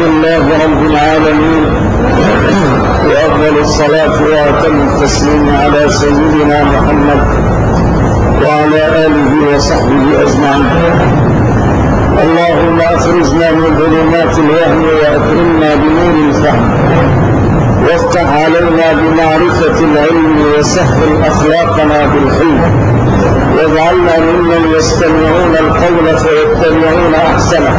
لله رب العالمين، وأفضل الصلاة وأتم التسليم على سيدنا محمد وعلى آله وصحبه أجمعين. اللهم أخرجنا من ظلمات الوهم وأكرمنا بنور الفهم، وافتح علينا بمعرفة العلم، وسهل أخلاقنا بالحلم، واجعلنا ممن يستمعون القول فيتبعون أحسنه.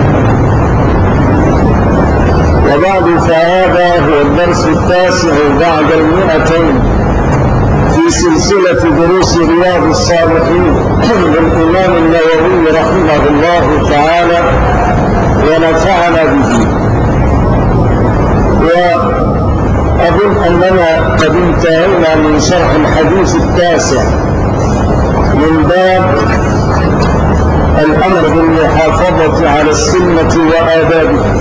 وبعد، فهذا هو الدرس 9 بعد 200 في سلسلة دروس رياض الصالحين للإمام النووي رحمه الله تعالى ونفعنا به. وأظن أننا قد انتهينا من شرح الحديث 9 من باب الأمر بالمحافظة على السنة وآدابها.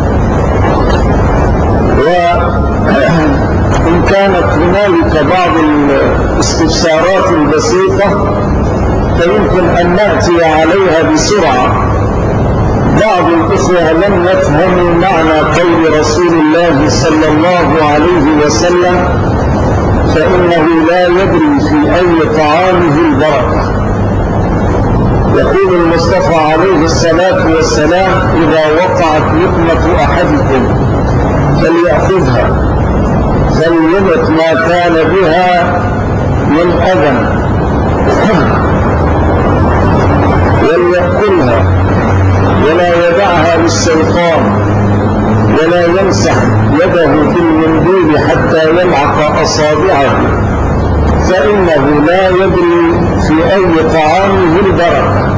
وإن كانت هنالك بعض الاستفسارات البسيطة فيمكن أن نأتي عليها بسرعة. بعض الإخوة لم يفهموا معنى قول رسول الله صلى الله عليه وسلم: فإنه لا يدري في أي طعامه البركة. يقول المصطفى عليه الصلاة والسلام: إذا وقعت لقمة أحدكم فليأخذها، فليمت ما كان بها من أذى، وليأكلها ولا يدعها للشيطان، ولا يمسح يده بالمنديل حتى يلعق أصابعه، فإنه لا يدري في أي طعامه البركة.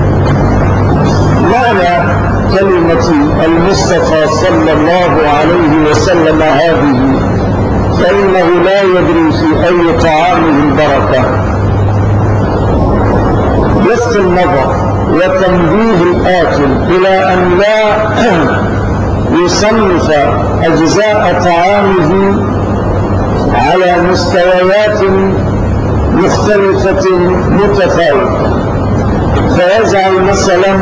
معنى كلمة المصطفى صلى الله عليه وسلم هذه: فإنه لا يدري في أي طعامه البركة، لفت النظر وتنبيه الآكل إلى أن لا يصنف أجزاء طعامه على مستويات مختلفة متفاوتة، فيجعل مثلا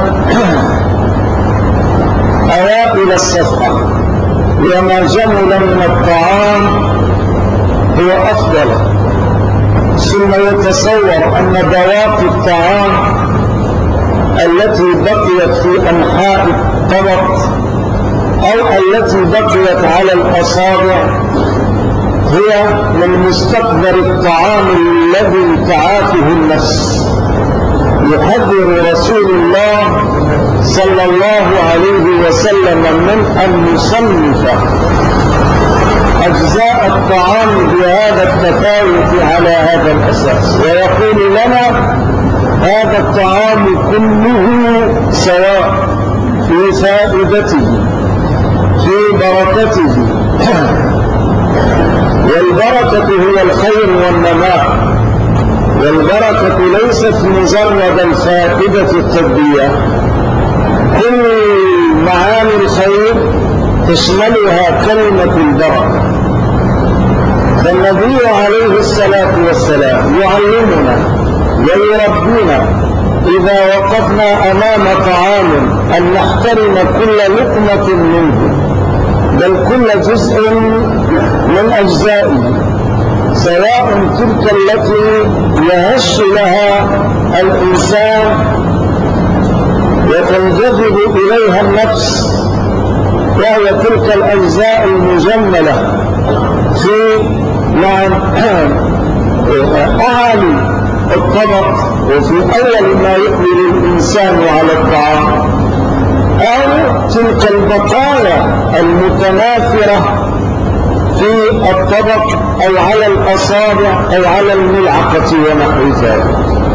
أوائل الصفحة وما جمل من الطعام هو أفضل، ثم يتصور أن بواقي الطعام التي بقيت في أنحاء الطبق أو التي بقيت على الأصابع هي من مستقبل الطعام الذي تعافه النفس. يحذر رسول الله صلى الله عليه وسلم من أن نصنف أجزاء الطعام بهذا التفاوت على هذا الأساس، ويقول لنا: هذا الطعام كله سواء في فائدته، في بركته، والبركة هي الخير والنماء، والبركة ليست مجرد الفائدة الطبية، كل معاني الخير تشملها كلمة البركة. فالنبي عليه الصلاة والسلام يعلمنا ويربينا إذا وقفنا أمام طعام أن نحترم كل لقمة منه، بل كل جزء من أجزائه، سواء تلك التي يهش لها الإنسان وتنجذب إليها النفس، وهي تلك الأجزاء المجملة في أعلى الطبق وفي أول ما يقبل الإنسان على الطعام، أو تلك البقايا المتناثرة في الطبق أو على الأصابع أو على الملعقة ونحو ذلك.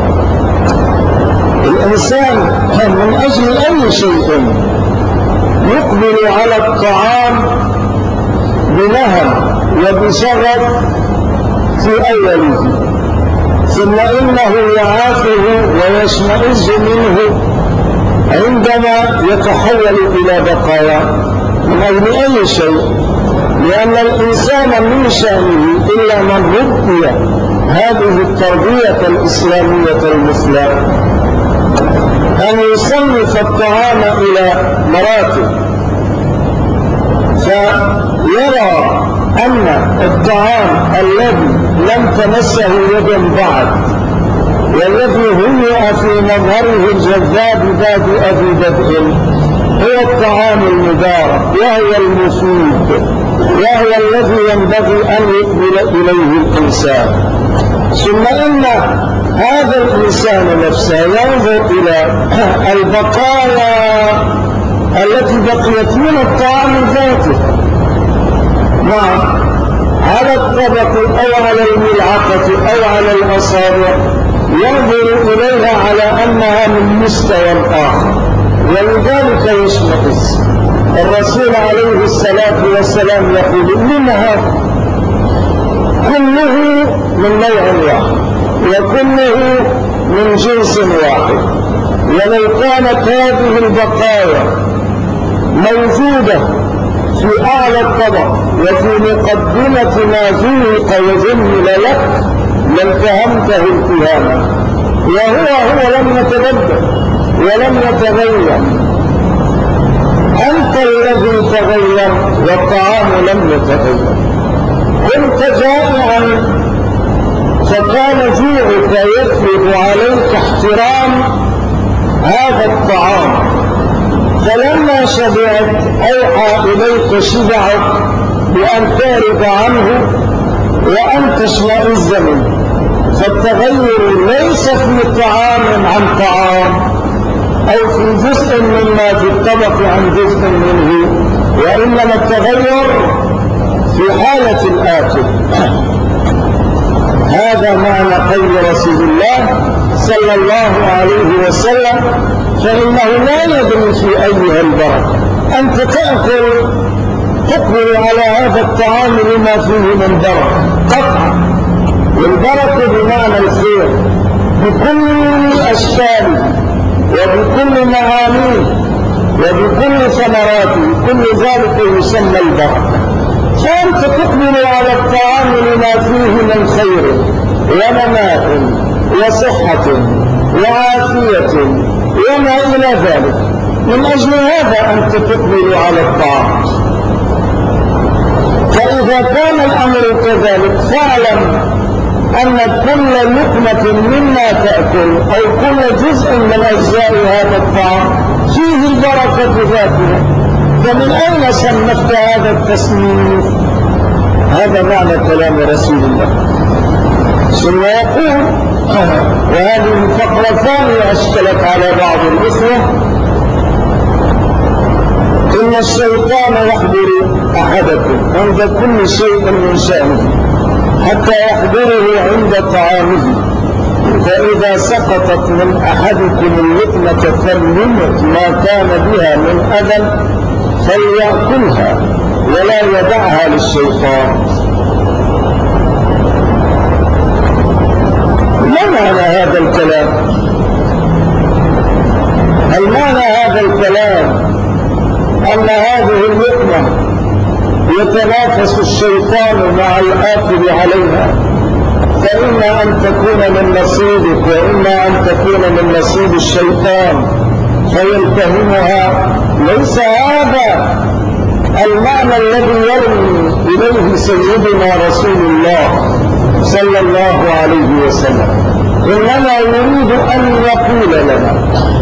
الإنسان من أجل أي شيء يقبل على الطعام بنهم وبشغف في أوله، ثم إنه يعافه ويشمئز منه عندما يتحول إلى بقايا من أجل أي شيء، لأن الإنسان من شأنه إلا من ربي هذه التربية الإسلامية المثلى أن يصنف الطعام إلى مراتب، يرى أن الطعام الذي لم تمسه يد بعد والذي هيئ في مظهره الجذاب بادئ بدء هو الطعام المبارك وهو المفيد وهو الذي ينبغي أن يقبل إليه الإنسان. ثم إن هذا الإنسان نفسه ينظر إلى البقايا التي بقيت من الطعام ذاته على الطبق أو على الملعقة أو على الأصابع، ينظر إليها على أنها من مستوى آخر، ولذلك يشمئز. الرسول عليه الصلاة والسلام يقول من هذا كله من نوع واحد وكله من جنس واحد، ولو كانت هذه البقايا موجودة في أعلى الطبق وفي مقدمة ما ذوق وجمل لك لالتهمته التهاما، وهو لم يتبدل ولم يتغير. أنت الذي تغير والطعام لم يتغير. كنت جائعا فكان جوعك يفرض عليك احترام هذا الطعام، فلما شبعت أوحى إليك شبعك بأن تعرض عنه وأن تشمئز منه. فالتغير ليس في طعام عن طعام أو في جزء مما في الطبق عن جزء منه، وإنما التغير في حالة الآكل. هذا معنى قول رسول الله صلى الله عليه وسلم، فإنه لا يدري في أيها البركة. أنت تأكل تقبل على هذا الطعام لما فيه من بركة قطعا، والبركة بمعنى الخير بكل أشكاله وبكل معانيه وبكل ثمراته، كل ذلك يسمى البركة. فأنت تقبل على الطعام لما فيه من خير ونماء وصحة وعافية وما إلى ذلك. من أجل هذا أنت تقبل على الطعام. فإذا كان الأمر كذلك فاعلم أن كل لقمة مما تأكل أو كل جزء من أجزاء هذا الطعام فيه البركة ذاتها. فمن أين صنفت هذا التصنيف؟ هذا معنى كلام رسول الله. ثم يقول، وهذه الفقرة ثانية أشكلت على بعض الإخوة، إن الشيطان يحضر أحدكم عند كل شيء من شأنه حتى يحضره عند طعامه، فإذا سقطت من أحدكم اللقمة فليمت ما كان بها من أذى فليأكلها ولا يدعها للشيطان. ما معنى هذا الكلام؟ المعنى هذا الكلام أن هذه اللقمة يتنافس الشيطان مع الآكل عليها، فإما أن تكون من نصيبك وإما أن تكون من نصيب الشيطان فيلتهمها. ليس هذا المعنى الذي يرمي إليه سيدنا رسول الله صلى الله عليه وسلم، إنما يريد أن يقول لنا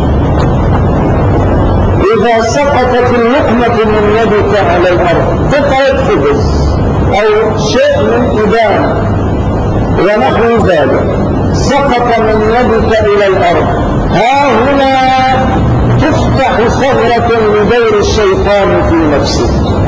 إذا سقطت اللقمة من يدك على الأرض، قطعة خبز أو شيء من إدام ونحو ذلك سقط من يدك إلى الأرض، ها هنا تفتح ثغرة لدور الشيطان في نفسك.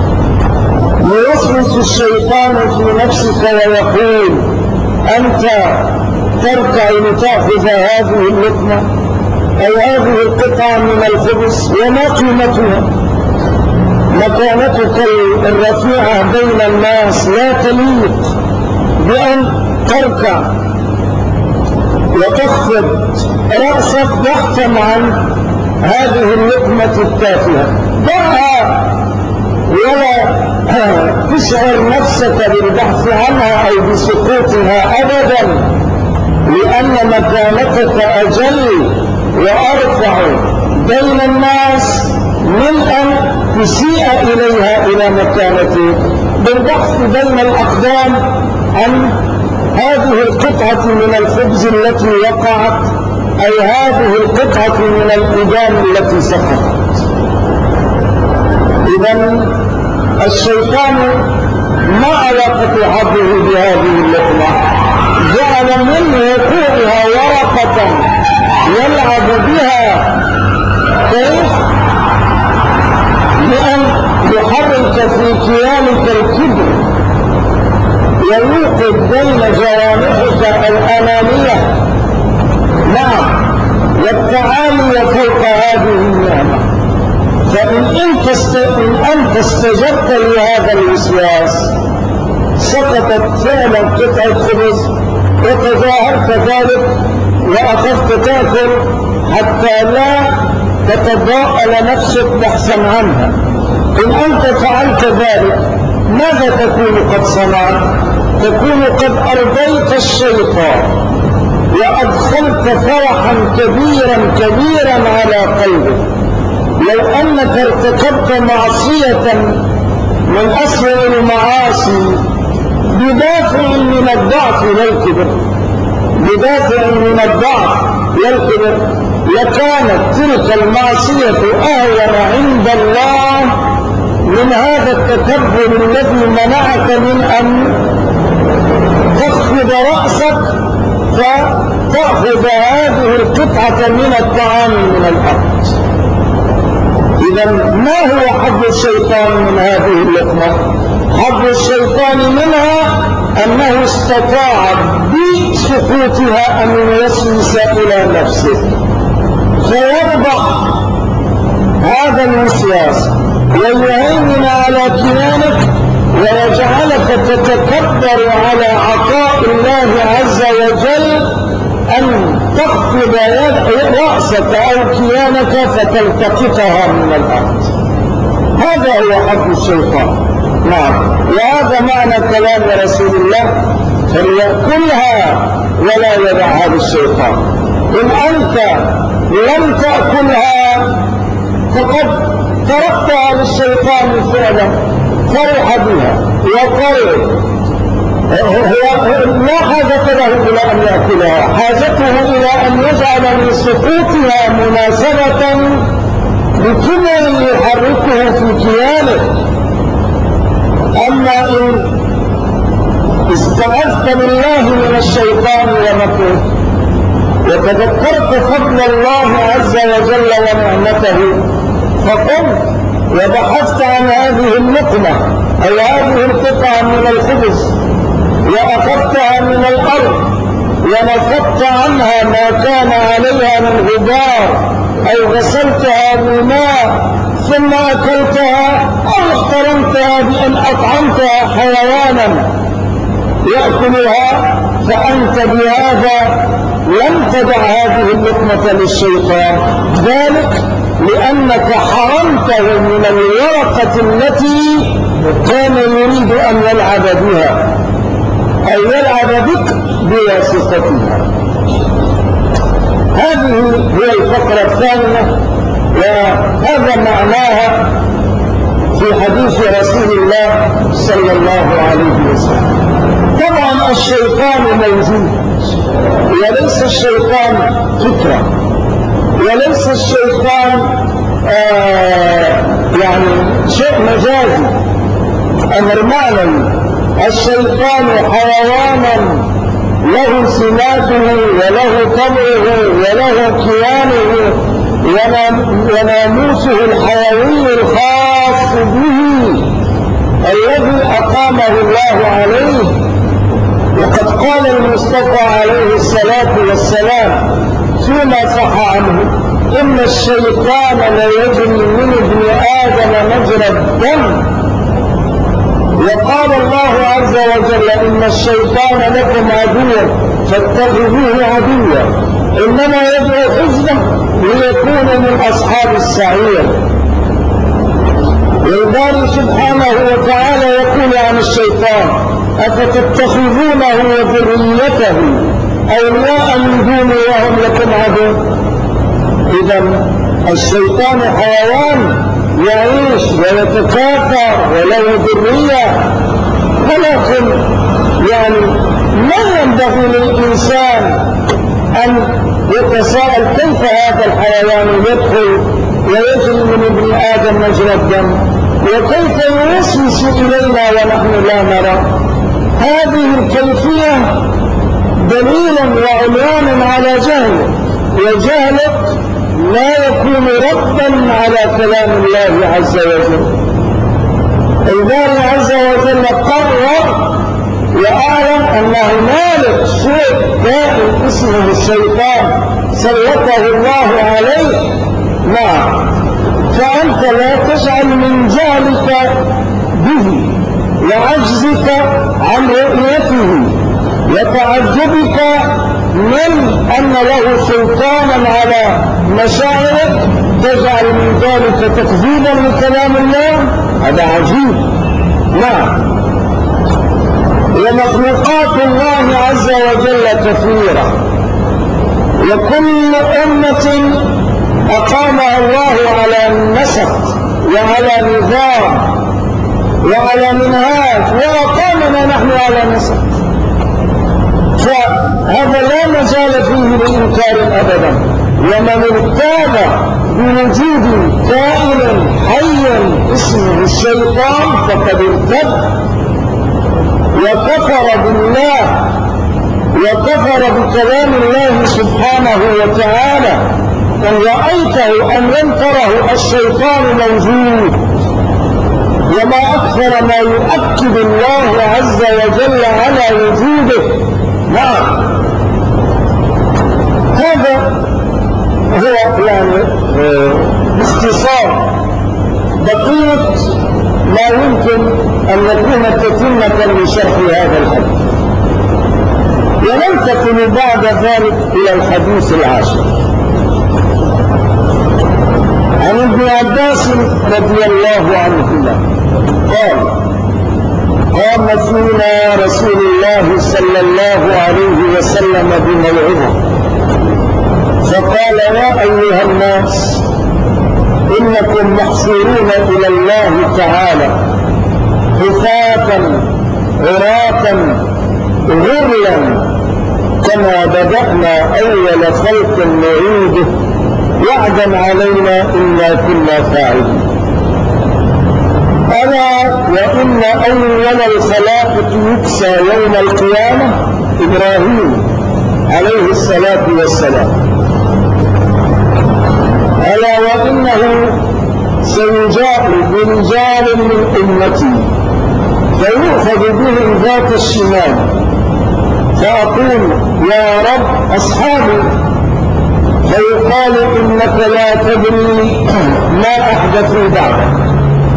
يوسوس الشيطان في نفسك ويقول أنت تركع لتأخذ هذه اللقمة أو هذه القطعة من الخبز، وما قيمتها؟ مكانتك الرفيعة بين الناس لا تليق بأن تركع وتخفض رأسك بحثا عن هذه اللقمة التافهة. دعها ولا تشعر نفسك بالبحث عنها أو بسقوطها أبدا، لأن مكانتك أجل وأرفع بين الناس من أن تسيء إليها إلى مكانتك بالبحث بين الأقدام عن هذه القطعة من الخبز التي وقعت أي هذه القطعة من الإدام التي سقطت. إذن الشيطان ما علاقة حظه بهذه اللقمة؟ جعل من وقوعها ورقة يلعب بها كيف؟ بأن يحرك في كيانك الكبر ويوقف بين جوانحك الأمامية نعم والتعالي فوق هذه النعمة. فإن أنت استجبت لهذا الوسواس سقطت فعلا قطعة خبز وتظاهرت ذلك وأخذت تأكل حتى لا تتضاءل نفسك بحثا عنها. إن أنت فعلت ذلك ماذا تكون قد صنعت؟ تكون قد أرضيت الشيطان وأدخلت فرحا كبيرا على قلبك. لو أنك ارتكبت معصية من أسوأ المعاصي بدافع من الضعف والكبر لكانت تلك المعصية أهون عند الله من هذا التكبر الذي منعك من أن تخفض رأسك فتأخذ هذه القطعة من الطعام من الأرض. إذا ما هو حظ الشيطان من هذه اللقمة؟ حظ الشيطان منها أنه استطاع بسقوطها أن يوسوس إلى نفسه فيربح هذا الوسواس ويهيمن على كيانك ويجعلك تتكبر على عطاء الله عز وجل أن تخفض رأسك أو كيانك فتلتقطها من الأرض. هذا هو حظ الشيطان. نعم وهذا معنى كلام رسول الله فليأكلها ولا يدعها للشيطان. إن أنت لم تأكلها فقد تركتها للشيطان فعلا فرح بها وقرر لا حاجة له إلى أن يأكلها، حاجته إلى أن يجعل لسقوطها مناسبة بكبر يحركه في كيانه. أما إن استعذت بالله من الشيطان ومكره وتذكرت فضل الله عز وجل ونعمته فقمت وبحثت عن هذه اللقمة أو هذه القطعة من الخبز وأخذتها من الأرض ونفضت عنها ما كان عليها من غبار أو غسلتها بماء ثم أكلتها أو احترمتها بأن أطعمتها حيوانا يأكلها فأنت بهذا لم تدع هذه اللقمة للشيطان، ذلك لأنك حرمته من الورقة التي كان يريد أن يلعب بها أو يلعب بك بواسطتها. هذه هي الفقرة الثانية وهذا معناها في حديث رسول الله صلى الله عليه وسلم. طبعا الشيطان موجود وليس الشيطان فكرة وليس الشيطان يعني شيء مجازي أمر معنوي. الشيطان حيوانا له سماته وله طبعه وله كيانه وناموسه الحيوي الخاص به الذي أقامه الله عليه. وقد قال المصطفى عليه الصلاة والسلام فيما صح عنه إن الشيطان ليجري من ابن آدم مجرى الدم. وقال الله عز وجل إن الشيطان لكم عدو فاتخذوه عدوا إنما يدعو حزبه ليكون من أصحاب السعير. والباري سبحانه وتعالى يقول عن الشيطان أفتتخذونه وذريته أولياء من دوني وهم لكم عدو. إذا الشيطان حيوان يعيش يعيش ويتكاثر وله ذرية، ولكن يعني ما ينبغي للإنسان أن يتساءل كيف هذا الحيوان يدخل ويجري من ابن آدم مجرى الدم، وكيف يوسوس إلينا ونحن لا نرى. هذه الكيفية دليلا وعنوانا على جهل، وجهلك لا يكون ردا على كلام الله عز وجل. الله عز وجل قرر وأعلم أن هنالك شيء كائن اسمه الشيطان سلطه الله عليه. نعم، فأنت لا تجعل من جهلك به وعجزك عن رؤيته وتعجبك من أن له سلطانا على مشاعرك تجعل من ذلك تكذيبا لكلام الله. هذا عجيب. نعم، ومخلوقات الله عز وجل كثيرة، وكل أمة أقامها الله على نسق وعلى نظام وعلى منهاج، وأقامنا نحن على نسق، فهذا لا مجال فيه لإنكار أبدا. ومن ارتاب بوجود كائن حي اسمه الشيطان فقد ارتد وكفر بالله وكفر بكلام الله سبحانه وتعالى. إن رأيته أم لم تره الشيطان موجود، وما أكثر ما يؤكد الله عز وجل على وجوده. نعم، هذا هو يعني باختصار دقيق لا يمكن أن يكون تتمة لشرح هذا الحديث، وننتقل بعد ذلك إلى الحديث العاشر. عن ابن عباس رضي الله عنهما قال: قام فينا رسول الله صلى الله عليه وسلم بموعظة فقال: يا أيها الناس، إنكم محصورون إلى الله تعالى حفاة عراة غرلا كما بدأنا أول خلق نعيده وعدا علينا إنا كنا فاعلين. ألا وإن أول الخلائق يكسى يوم القيامة إبراهيم عليه الصلاة والسلام. ألا وإنه سيجاء برجال من أمتي فيؤخذ بهم ذات الشمال فأقول: يا رب أصحابي، فيقال: إنك لا تدري ما أحدثوا بعدك.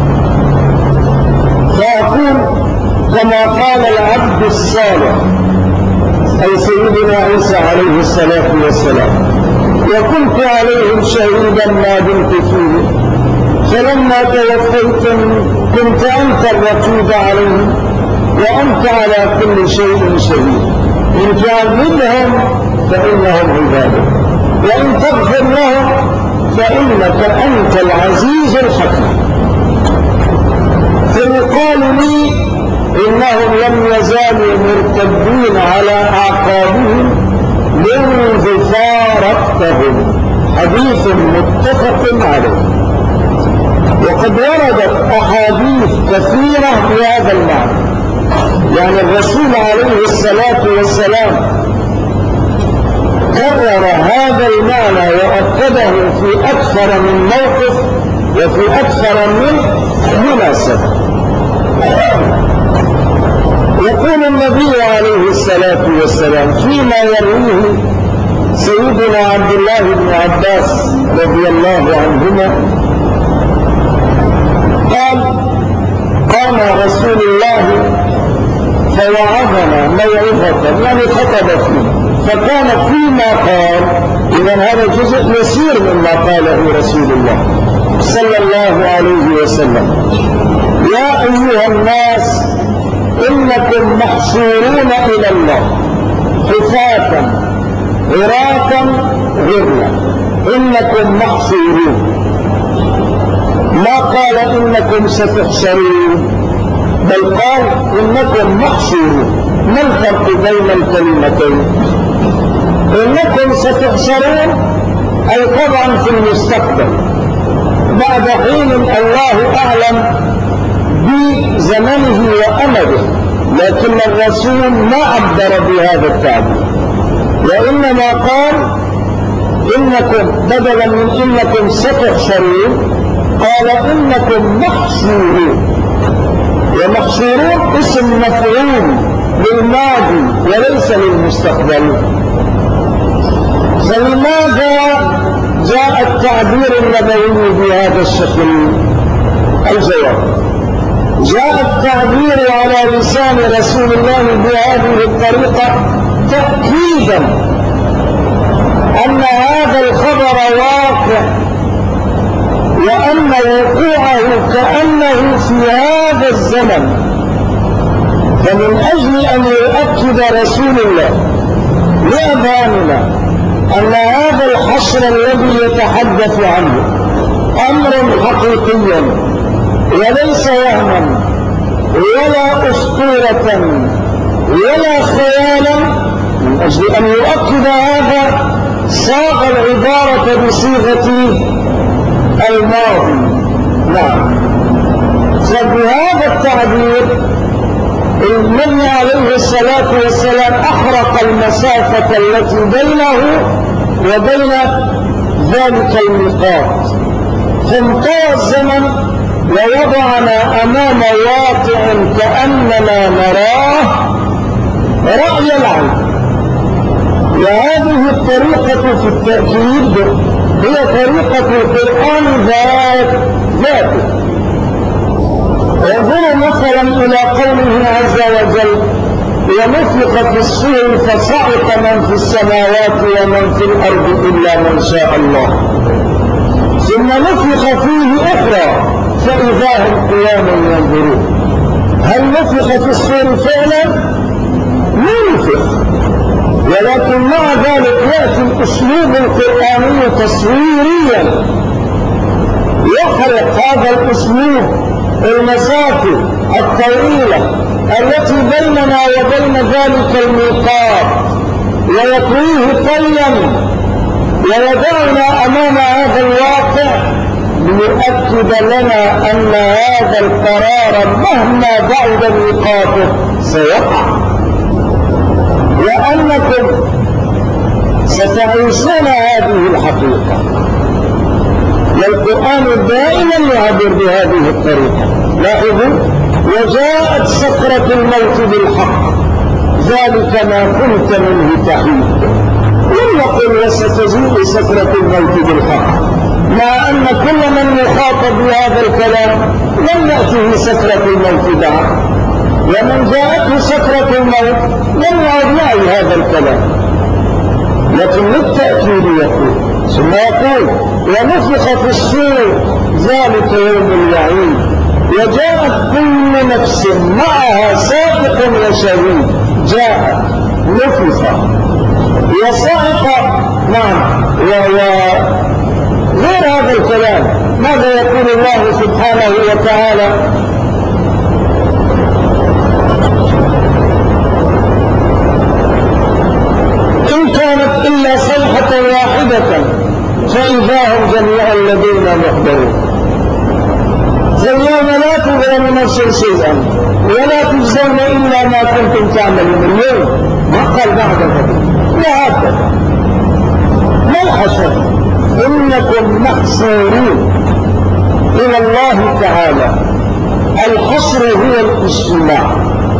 فأقول كما قال العبد الصالح أي سيدنا عيسى عليه الصلاة والسلام: وكنت عليهم شهيدا ما دمت فيه، فلما توفيتني كنت أنت الرقيب عليهم وأنت على كل شيء شهيد. إن تعذبهم فإنهم عبادك، وإن تغفر لهم فإنك أنت العزيز الحكيم. فيقال لي: إنهم لم يزالوا مرتدين على أعقابهم منذ فارقتهم. حديث متفق عليه. وقد وردت أحاديث كثيرة في هذا المعنى، يعني الرسول عليه الصلاة والسلام كرر هذا المعنى وأكده في أكثر من موقف وفي أكثر من مناسبة. يقول النبي عليه الصلاة والسلام فيما يرويه سيدنا عبد الله بن عباس رضي الله عنهما قال: قام رسول الله فوعظنا موعظة، يعني خطب فيه، فكان فيما قال، إذن هذا جزء يسير مما قاله رسول الله صلى الله عليه وسلم: يا أيها الناس، إنكم محصورون إلى الله حفاة عراة غرلا. إنكم محصورون، ما قال إنكم ستحشرون، بل قال إنكم محشورون. ما الفرق بين الكلمتين؟ إنكم ستحشرون أي طبعا في المستقبل بعد حين الله أعلم بزمنه وأمده، لكن الرسول ما عبر بهذا التعبير، وإنما قال إنكم بدلا من إنكم ستحشرون قال إنكم محشورون، ومحشورون اسم مفعول للماضي وليس للمستقبل. فلماذا جاء التعبير النبوي بهذا الشكل؟ الجواب: جاء التعبير على لسان رسول الله بهذه الطريقة تأكيدا أن هذا الخبر واقع، وأن وقوعه كأنه في هذا الزمن. فمن أجل أن يؤكد رسول الله لأذهاننا أن هذا الحشر الذي يتحدث عنه أمر حقيقي وليس وهما ولا أسطورة ولا خيالا، من أجل أن يؤكد هذا صاغ العبارة بصيغة الماضي. نعم، فبهذا التعبير النبي عليه الصلاة والسلام أحرق المسافة التي بينه وبين ذلك الميقات، فانتهى الزمن ووضعنا أمام واقع كأننا نراه رأي العين. وهذه الطريقة في التأكيد هي طريقة القرآن ذاته. انظروا مثلا إلى قوله عز وجل: ونفخ في الصور فصعق من في السماوات ومن في الأرض إلا من شاء الله، ثم نفخ فيه أخرى فإذا هم قيام ينظرون. هل نفخ في الصور فعلا؟ نفخ، ولكن مع ذلك يأتي الأسلوب القرآني تصويريا يحرق هذا الأسلوب المسافة الطويلة التي بيننا وبين ذلك الميقات ويطويه طيا، ويضعنا أمام هذا الواقع ليؤكد لنا أن هذا القرار مهما بعد ميقاته سيقع، وأنكم ستعيشون هذه الحقيقة. والقرآن دائما يعبر بهذه الطريقة. لاحظوا: وجاءت سكرة الموت بالحق ذلك ما كنت منه تحيد. لم يقل وستجيء سكرة الموت بالحق، مع أن كل من يخاطب بهذا الكلام لم يأته سكرة الموت بعد، ومن جاءته سكرة الموت لم يعد يعي هذا الكلام، لكن للتأكيد يقول ثم يقول: ونفخ في الصور ذلك يوم الوعيد وجاءت كل نفس معها سابق وشهيد. جاءت، نفخ، وصعق. نعم، غير هذا الكلام ماذا يقول الله سبحانه وتعالى؟ إن كانت إلا صيحة واحدة فإذا هم جميعا لدينا محضرون. فاليوم لا تظلم نفس شيئا ولا تجزون إلا ما كنتم تعملون. اليوم ما قال بعد ذلك، وهكذا. ما الحشر؟ إنكم محشورون إلى الله تعالى. الحشر هو الاجتماع.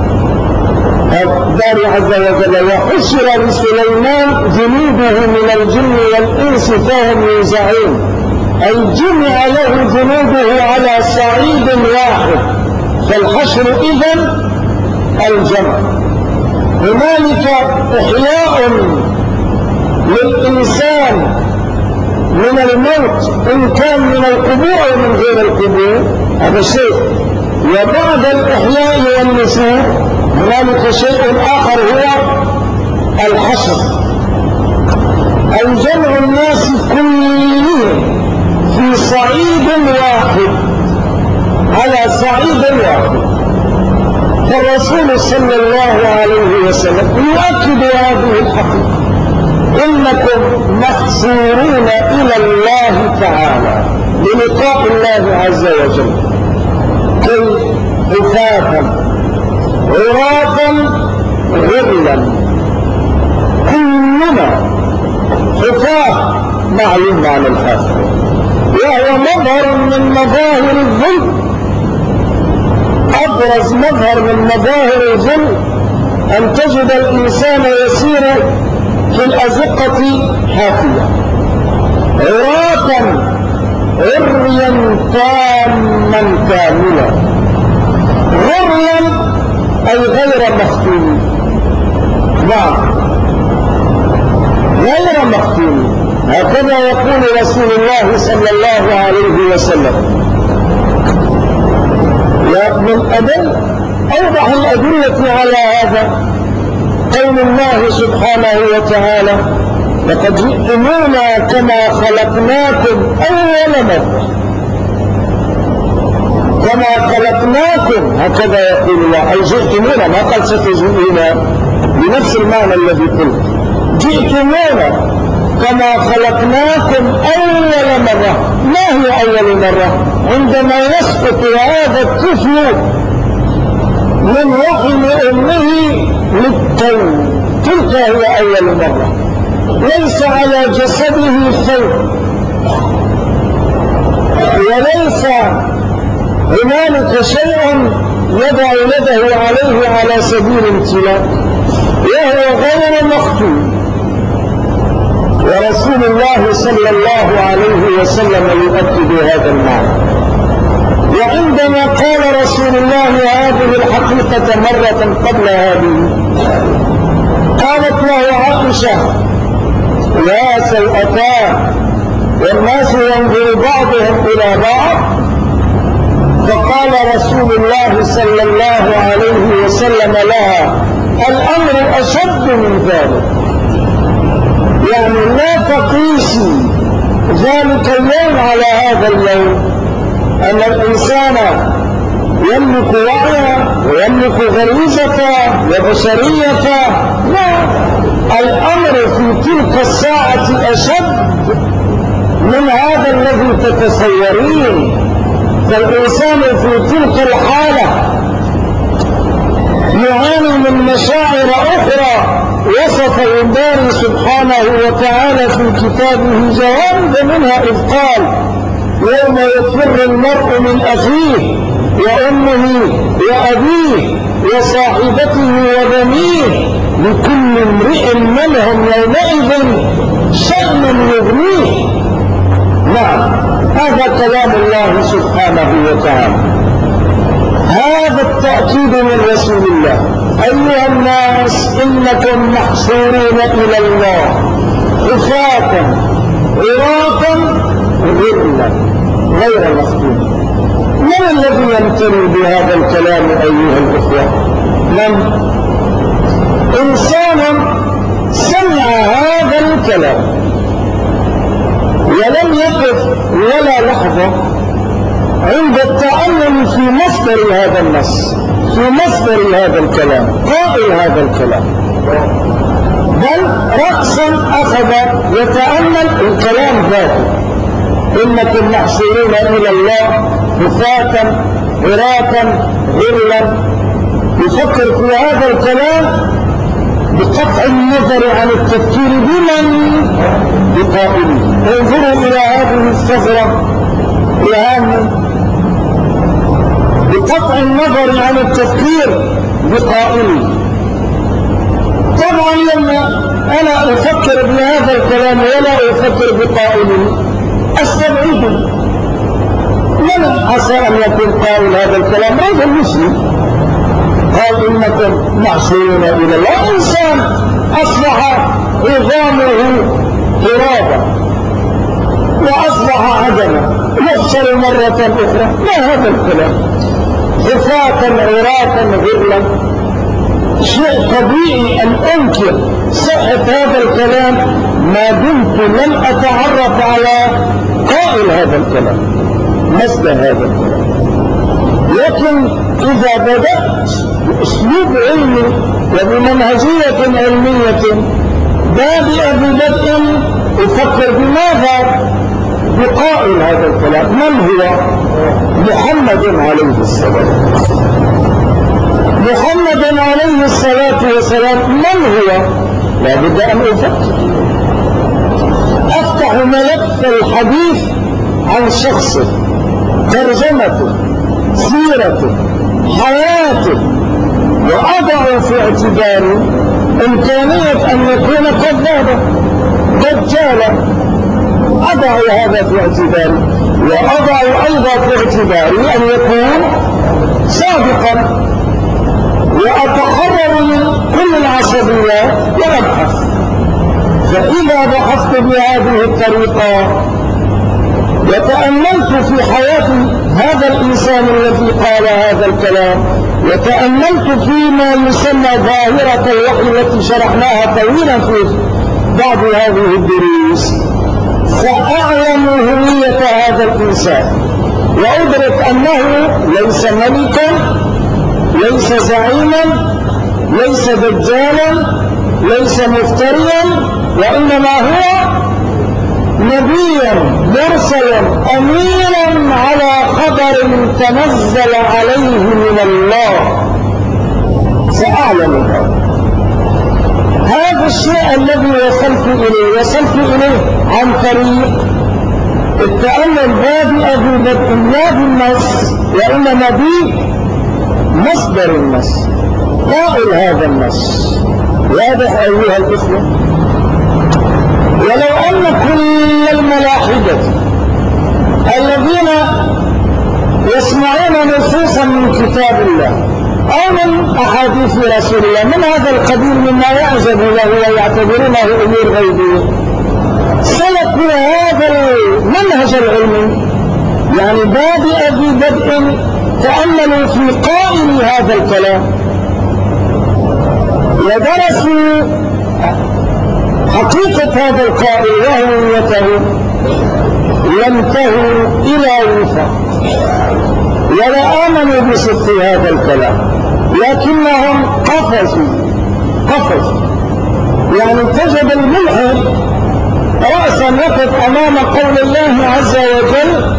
الباري عز وجل: وحشر لسليمان جنوده من الجن والإنس فهم يوزعون، أي جمع له جنوده على صعيد واحد. فالحشر إذن الجمع. هنالك إحياء للإنسان من الموت إن كان من القبور أو من غير القبور، هذا شيء. وبعد الإحياء والنشور هنالك شيء آخر هو الحشر، أي جمع الناس كلهم في صعيد واحد صعيد واحد. فالرسول صلى الله عليه وسلم يؤكد هذه الحقيقة: إنكم محصورون إلى الله تعالى بلقاء الله عز وجل، كي حفاظا عراة غرلا. كلنا حفاظ، معلوم عن الحافظ، وهو مظهر من مظاهر الظلم. أبرز مظهر من مظاهر الظلم أن تجد الإنسان يسير في الأزقة حافية عراة عريا تاما كاملا. غرلا أي غير مختون. نعم، غير مختون. هكذا يقول رسول الله صلى الله عليه وسلم. ومن أوضح الأدلة على هذا قول الله سبحانه وتعالى: لقد جئتمونا كما خلقناكم أول مرة. كما خلقناكم، هكذا يقول الله، أي جئتمونا، ما قال ستجئونا بنفس المعنى الذي قلت. جئتمونا كما خلقناكم أول مرة. ما هي أول مرة؟ عندما يسقط هذا الطفل من رحم أمه للتو، تلك هي أول مرة. ليس على جسده خلق، وليس هنالك شيء يضع يده عليه على سبيل امتلاك، وهو غير مختوم. ورسول الله صلى الله عليه وسلم يؤكد هذا المعنى. وعندما قال رسول الله هذه الحقيقة مرة قبل هذه، قالت له عائشة: يا سوءتاه، والناس ينظر بعضهم إلى بعض. فقال رسول الله صلى الله عليه وسلم لها: الأمر أشد من ذلك. يعني لا تقيسي ذلك اليوم على هذا اليوم، أن الإنسان يملك وعيه ويملك غريزته وبشريته. لا، الأمر في تلك الساعة أشد من هذا الذي تتصورين. فالإنسان في تلك الحالة يعاني من مشاعر أخرى وصف الباري سبحانه وتعالى في كتابه جوانب منها، إذ قال: يوم يفر المرء من أخيه وأمه وأبيه وصاحبته وبنيه لكل امرئ منهم يومئذ شأن يغنيه. نعم، هذا كلام الله سبحانه وتعالى. هذا التأكيد من رسول الله: أيها الناس إنكم محصورون إلى الله حفاة عراة غرلا غير مختون. من الذي يمتني بهذا الكلام أيها الأخوة؟ من؟ إنسان سمع هذا الكلام ولم يقف ولا لحظة عند التأمل في مصدر هذا النص، في مصدر هذا الكلام، قائل هذا الكلام، بل رأسا أخذ يتأمل الكلام ذاته: إنكم محصورون إلى الله حفاة عراة غرلا. يفكر في هذا الكلام بقطع النظر عن التفكير بمن؟ بقائله. انظروا إلى هذه الثغرة الهامة، بقطع النظر عن التفكير بقائله. طبعا لما أنا أفكر بهذا الكلام ولا أفكر بقائله أستبعده. من عسى أن يكون قائل هذا الكلام رجل مسلم قال إنكم محصورون إلى الله، إنسان أصبح عظامه ترابا وأصبح عدما يحشر مرة أخرى. ما هذا الكلام؟ حفاة عراة غرلا. شيء طبيعي أن أنكر صحة هذا الكلام ما دمت لم أتعرف على قائل هذا الكلام، مصدر هذا الكلام. ولكن إذا بدأت بأسلوب علمي وبمنهجية علمية بادئ ببدء أفكر بماذا بقائل هذا الكلام، من هو محمد عليه السلام. محمد عليه الصلاة والسلام من هو؟ لا بد أن أفكر، أفتح ملف الحديث عن شخصه، ترجمته، سيرته، حياته، وأضع في اعتباري إمكانية أن يكون كذابا دجالا، أضع هذا في اعتباري، وأضع أيضا في اعتباري أن يكون صادقا، وأتحرر من كل العصبيات وأبحث. فإذا بحثت بهذه الطريقة وتأملت في حياة هذا الإنسان الذي قال هذا الكلام، وتأملت فيما يسمى ظاهرة الوحي التي شرحناها طويلا في بعض هذه الدروس، سأعلم هوية هذا الإنسان وأدرك أنه ليس ملكا، ليس زعيما، ليس دجالا، ليس مفتريا، وإنما هو نبيا مرسلا أمينا على خبر تنزل عليه من الله. سأعلم هذا الشيء الذي وصلت إليه عن طريق التأمل بادئ ببدء لا بالنص وإنما بمصدر النص، قائل هذا النص. واضح أيها الإخوة؟ ولو أن كل الملاحدة الذين يسمعون نصوصا من كتاب الله أو من أحاديث رسول الله من هذا القبيل مما يعجب له ويعتبرونه أمور غيبية سلكوا هذا المنهج العلمي، يعني بادئ ببدء تأملوا في قائل هذا الكلام ودرسوا حقيقة هذا القائل وهويته، ينتهوا إلى وفاق ولا آمنوا بصدق هذا الكلام، لكنهم قفزوا. يعني تجد الملحد رأسا وقف أمام قول الله عز وجل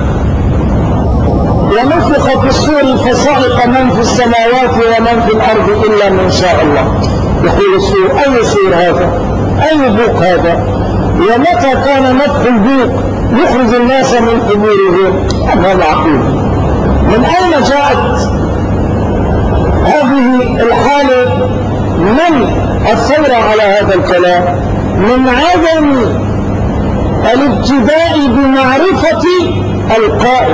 ونفخ في الصور فصعق من في السماوات ومن في الأرض إلا من شاء الله. يقول الصور أي صور هذا؟ أي بوق هذا؟ ومتى كان نفخ البوق يخرج الناس من قبورهم؟ هذا معقول؟ من أين جاءت هذه الحالة من الثورة على هذا الكلام؟ من عدم الابتداء بمعرفة القائل.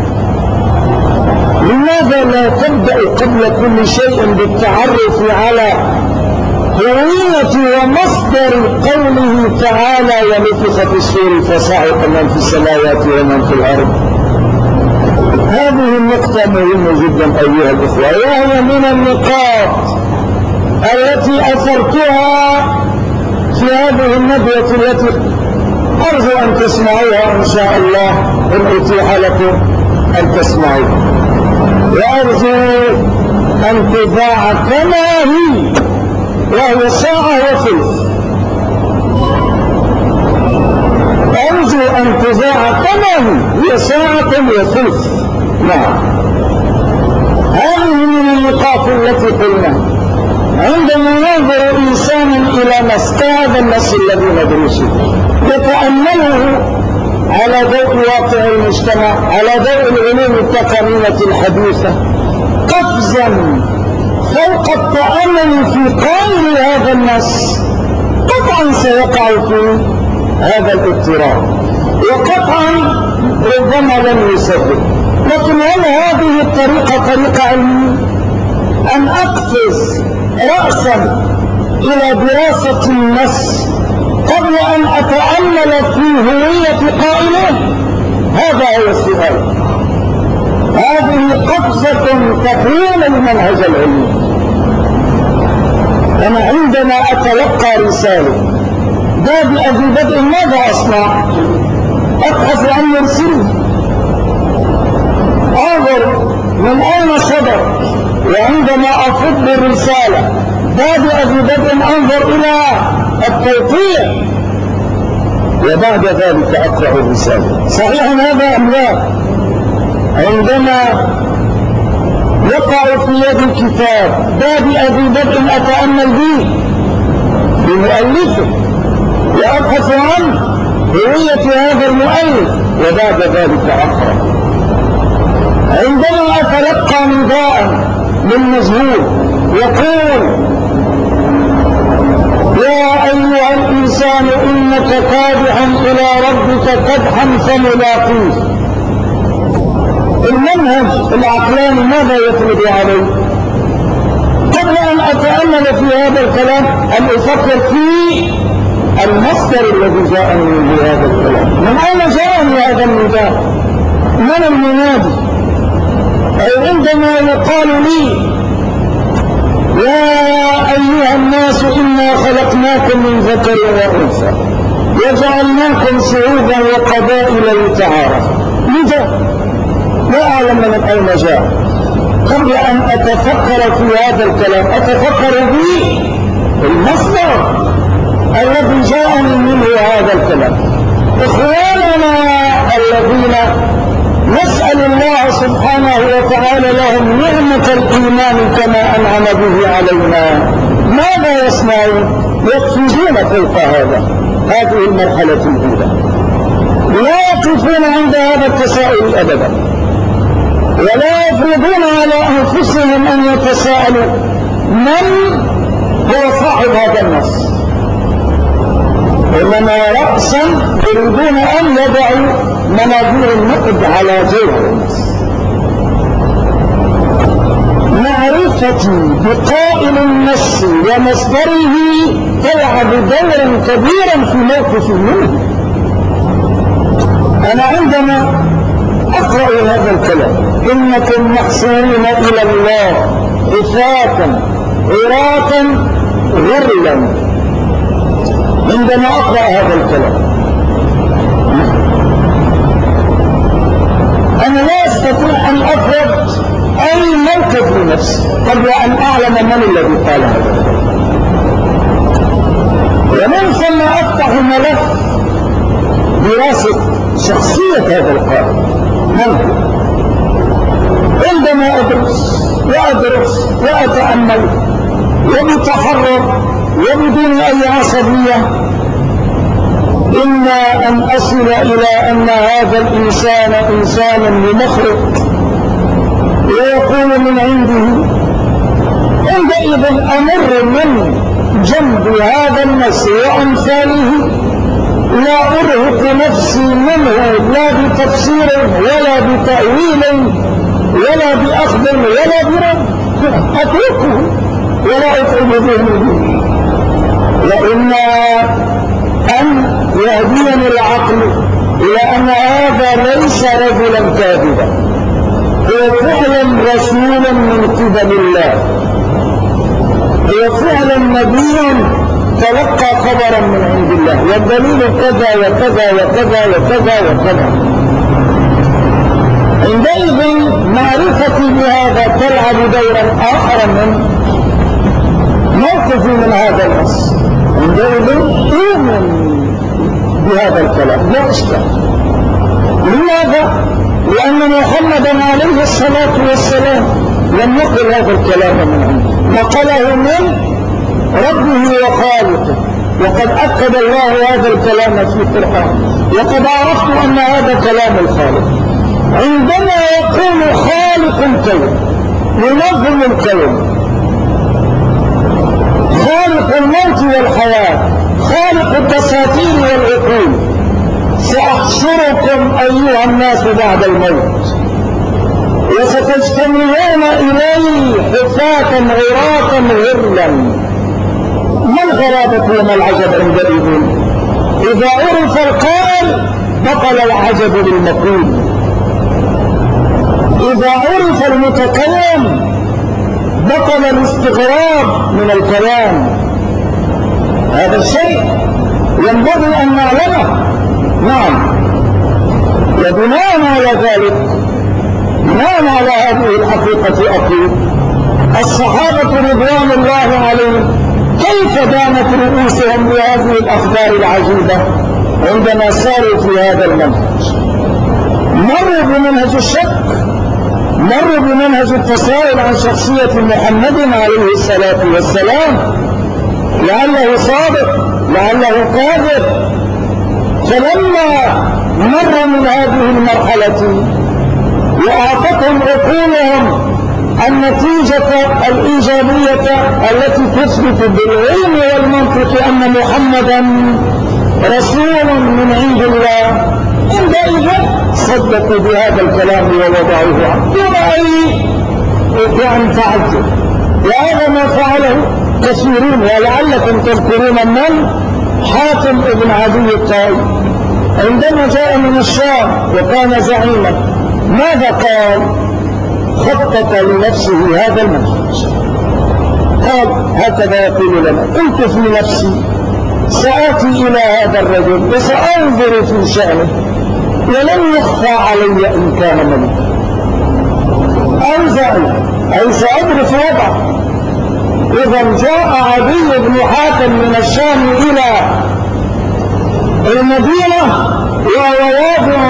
لماذا لا تبدأ قبل كل شيء بالتعرف على هوية ومصدر قوله تعالى ونفخ في الصور فصعق من في السماوات ومن في الأرض؟ هذه النقطة مهمة جدا أيها الأخوة، وهي من النقاط التي أثرتها في هذه الندوة التي أرجو أن تسمعوها إن شاء الله إن أتيح لكم أن تسمعوها، وأرجو أن تذاع كما هي وهي ساعة وثلث. أرجو أن تذاع كما هي ساعة وثلث. نعم، هذه من النقاط التي قلنا عندما ينظر إنسان إلى هذا النص الذي ندرسه يتأمله على ضوء واقع المجتمع، على ضوء العلوم التقنية الحديثة، قفزا فوق التأمل في قائل هذا النص، قطعا سيقع في هذا الاضطراب وقطعا ربما لم يصدق. لكن هل هذه الطريقة طريقة علمية؟ أن أقفز رأسا إلى دراسة النص قبل أن أتأمل في هوية قائله؟ هذا هو السؤال. هذه قفزة تكوين المنهج العلمي. أنا عندما أتلقى رسالة بادئ ببدء ماذا أصنع؟ أبحث عن مرسله، أنظر من أين وعندما أفض الرسالة بادئ ببدء أنظر إلى التوقيع وبعد ذلك أقرأ الرسالة. صحيح هذا أم لا؟ عندما يقع في يد الكتاب بادئ ببدء أتأمل به بمؤلفه وأبحث عن هوية هذا المؤلف وبعد ذلك أقرأ. عندما أتلقى نداء من مزهور يقول يا أيها الإنسان إنك كادح إلى ربك كدحا فملاقيه، المنهج العقلاني ماذا يفرض عليه؟ قبل أن أتأمل في هذا الكلام أن أفكر في المصدر الذي جاءني من هذا الكلام. من أين جاءني هذا النداء؟ من المنادي؟ أي عندما يقال لي يا أيها الناس إنا خلقناكم من ذكر وأنثى وجعلناكم شعوبا وقبائل لتعارفوا، لذا لا أعلم من أين جاء. قبل أن أتفكر في هذا الكلام أتفكر به المصدر الذي جاءني منه هذا الكلام. إخواننا الذين نسأل الله سبحانه وتعالى لهم نعمة الإيمان كما أنعم به علينا، ماذا يصنعون؟ يقفزون فوق هذه المرحلة الأولى، لا يقفون عند هذا التساؤل أبدا، ولا يفرضون على أنفسهم أن يتساءلوا من هو صاحب هذا النص، إنما رأسا يريدون أن يضعوا مناظير النقد على جوهر النص. معرفتي بقائل النص ومصدره تلعب دورا كبيرا في موقفي منه. أنا عندما أقرأ هذا الكلام إنكم محسنين إلى الله حفاة عراة غرلا، عندما أقرأ هذا الكلام أنا لا أستطيع أن أفرض أي موقف لنفسي قبل أن أعلم من الذي قال هذا، ومن ثم أفتح ملف دراسة شخصية هذا القائل من هو. عندما أدرس وأتأمل وبتحرر وبدون أي عصبية إما أن أصل إلى أن هذا الإنسان إنسانا مخلق ويكون من عنده، عندئذ أمر من جنب هذا النص وأمثاله، لا أرهق نفسي منه لا بتفسير ولا بتأويل ولا بأخذ ولا برد، أتركه ولا أتعب ذهنه. وإما أن يهديني العقل إلى أن هذا ليس رجلا كاذبا، هو فعلا رسولا من قبل الله، هو فعلا نبي تلقى خبرا من عند الله، والدليل كذا وكذا وكذا وكذا وكذا. عندئذ معرفتي بهذا تلعب دورا آخر من موقفي من هذا النص، عندئذ أؤمن بهذا الكلام لا إشكال. لماذا؟ لأن محمدا عليه الصلاة والسلام لم يقل هذا الكلام من عنده، نقله من ربه وخالقه، وقد أكد الله هذا الكلام في القرآن، وقد عرفت أن هذا كلام الخالق. عندما يكون خالق الكون ينظم الكون، خالق الموت والحياة، خالق الدساتير والعقول، سأحشركم أيها الناس بعد الموت وستجتمعون إليه حفاة عراة غرلا. ما الغرابة وما العجب عندئذ؟ إذا عرف القائل بطل العجب للمقول، إذا عرف المتكلم بطل الاستغراب من الكلام. هذا الشيء ينبغي أن نعلمه. نعم، وبناء على ذلك، بناء على هذه الحقيقة أقول الصحابة رضوان الله عليهم كيف دامت رؤوسهم بهذه الأخبار العجيبة عندما ساروا في هذا المنهج؟ مروا بمنهج الشك، مروا بمنهج التساؤل عن شخصية محمد عليه الصلاة والسلام، لعله صادق لعله كاذب. فلما مر من هذه المرحلة وأعطتهم عقولهم النتيجة الإيجابية التي تثبت بالعلم والمنطق أن محمدا رسول من عند الله، عندئذ صدقوا بهذا الكلام ووضعوه عنه دون أي تعجب. وهذا ما فعله كثيرون، ولعلكم تذكرون من حاتم ابن عدي الطائي عندما جاء من الشام وكان زعيما ماذا قال؟ خطط لنفسه هذا المنهج. قال هكذا يقول لنا: قلت في نفسي سآتي إلى هذا الرجل وسأنظر في شأنه ولن يخفى علي إن كان ملكا أو زعيما، أي سأدرس وضعه. إذا جاء عدي بن حاتم من الشام إلى المدينة وهو واضع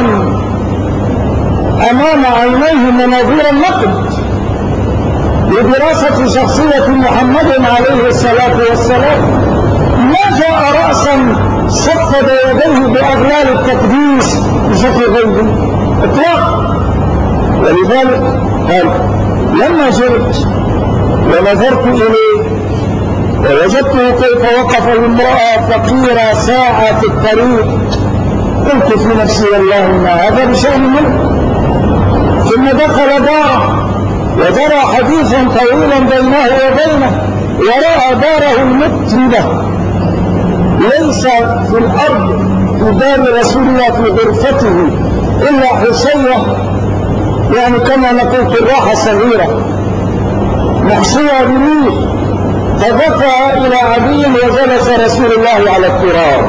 أمام عينيه مناظير النقد لدراسة شخصية محمد عليه الصلاة والسلام. ما جاء رأسا صفد يديه بأغلال التقديس بشكل غيبي إطلاقا. ولذلك قال: لما جئت ونظرت إليه ووجدته كيف وقف لامرأة فقيرة ساعة في الطريق، قلت في نفسي: والله ما هذا بشأن منه. ثم دخل داره وجرى حديثا طويلا بينه وبينه، ورأى داره المطربة ليس في الأرض في دار رسول الله في غرفته إلا حصية، يعني كما نقول الراحة صغيرة محصية بميل. فدفع إلى عدي وجلس رسول الله على التراب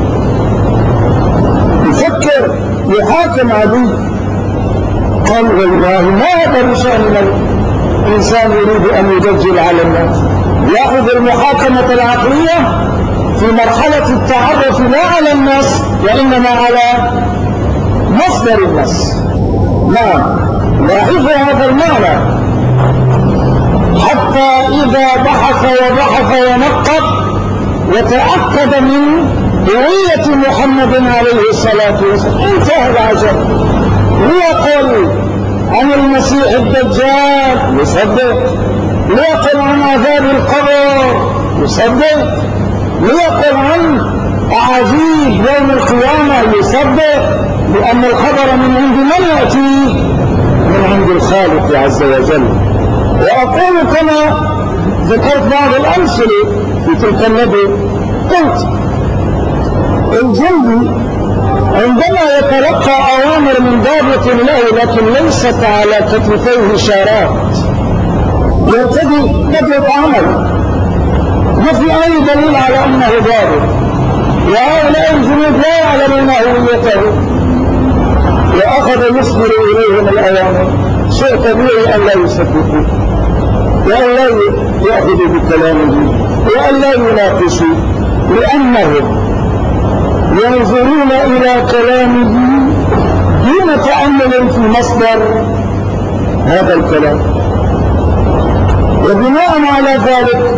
يفكر يحاكم عدي. قال: والله ما هذا بشأن الإنسان يريد أن يدجل على الناس، يأخذ المحاكمة العقلية في مرحلة التعرف لا على الناس وإنما على مصدر الناس. نعم، لاحظوا هذا المعنى. حتى إذا بحث وبحث ونقب وتأكد من هوية محمد عليه الصلاة والسلام انتهى العجب. ليقل عن المسيح الدجال يصدق، ليقل عن عذاب القبر يصدق، ليقل عن أعاجيب يوم القيامة يصدق، لأن الخبر من عند من يأتي؟ من عند الخالق عز وجل. وأقول كما ذكرت بعض الأمثلة في تلك الندوة، قلت: الجندي عندما يتلقى أوامر من ضابط له لكن ليست على كتفيه شارات يرتدي بدلة عمل، ما في أي دليل على أنه ضابط، وهؤلاء الجنود لا يعلمون هويته، وأخذ يصدر إليهم الأوامر. شيء طبيعي أن لا يصدقوا وأن لا يأخذوا بكلامه وأن لا يناقشوا، لأنهم ينظرون إلى كلامه دون تأمل في مصدر هذا الكلام. وبناء على ذلك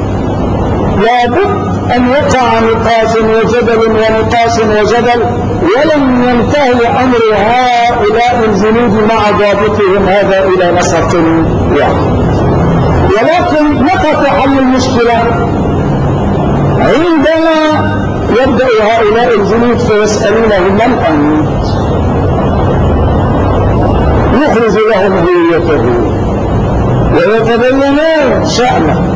لابد أن يقع نقاش وجدل ونقاش وجدل، ولن ينتهي أمر هؤلاء الجنود مع ضابطهم هذا إلى نسق واحد. ولكن متى تحل المشكلة؟ عندما يبدأ هؤلاء الجنود فيسألونه: من أنت؟ يخرج لهم هويته ويتبينون شأنه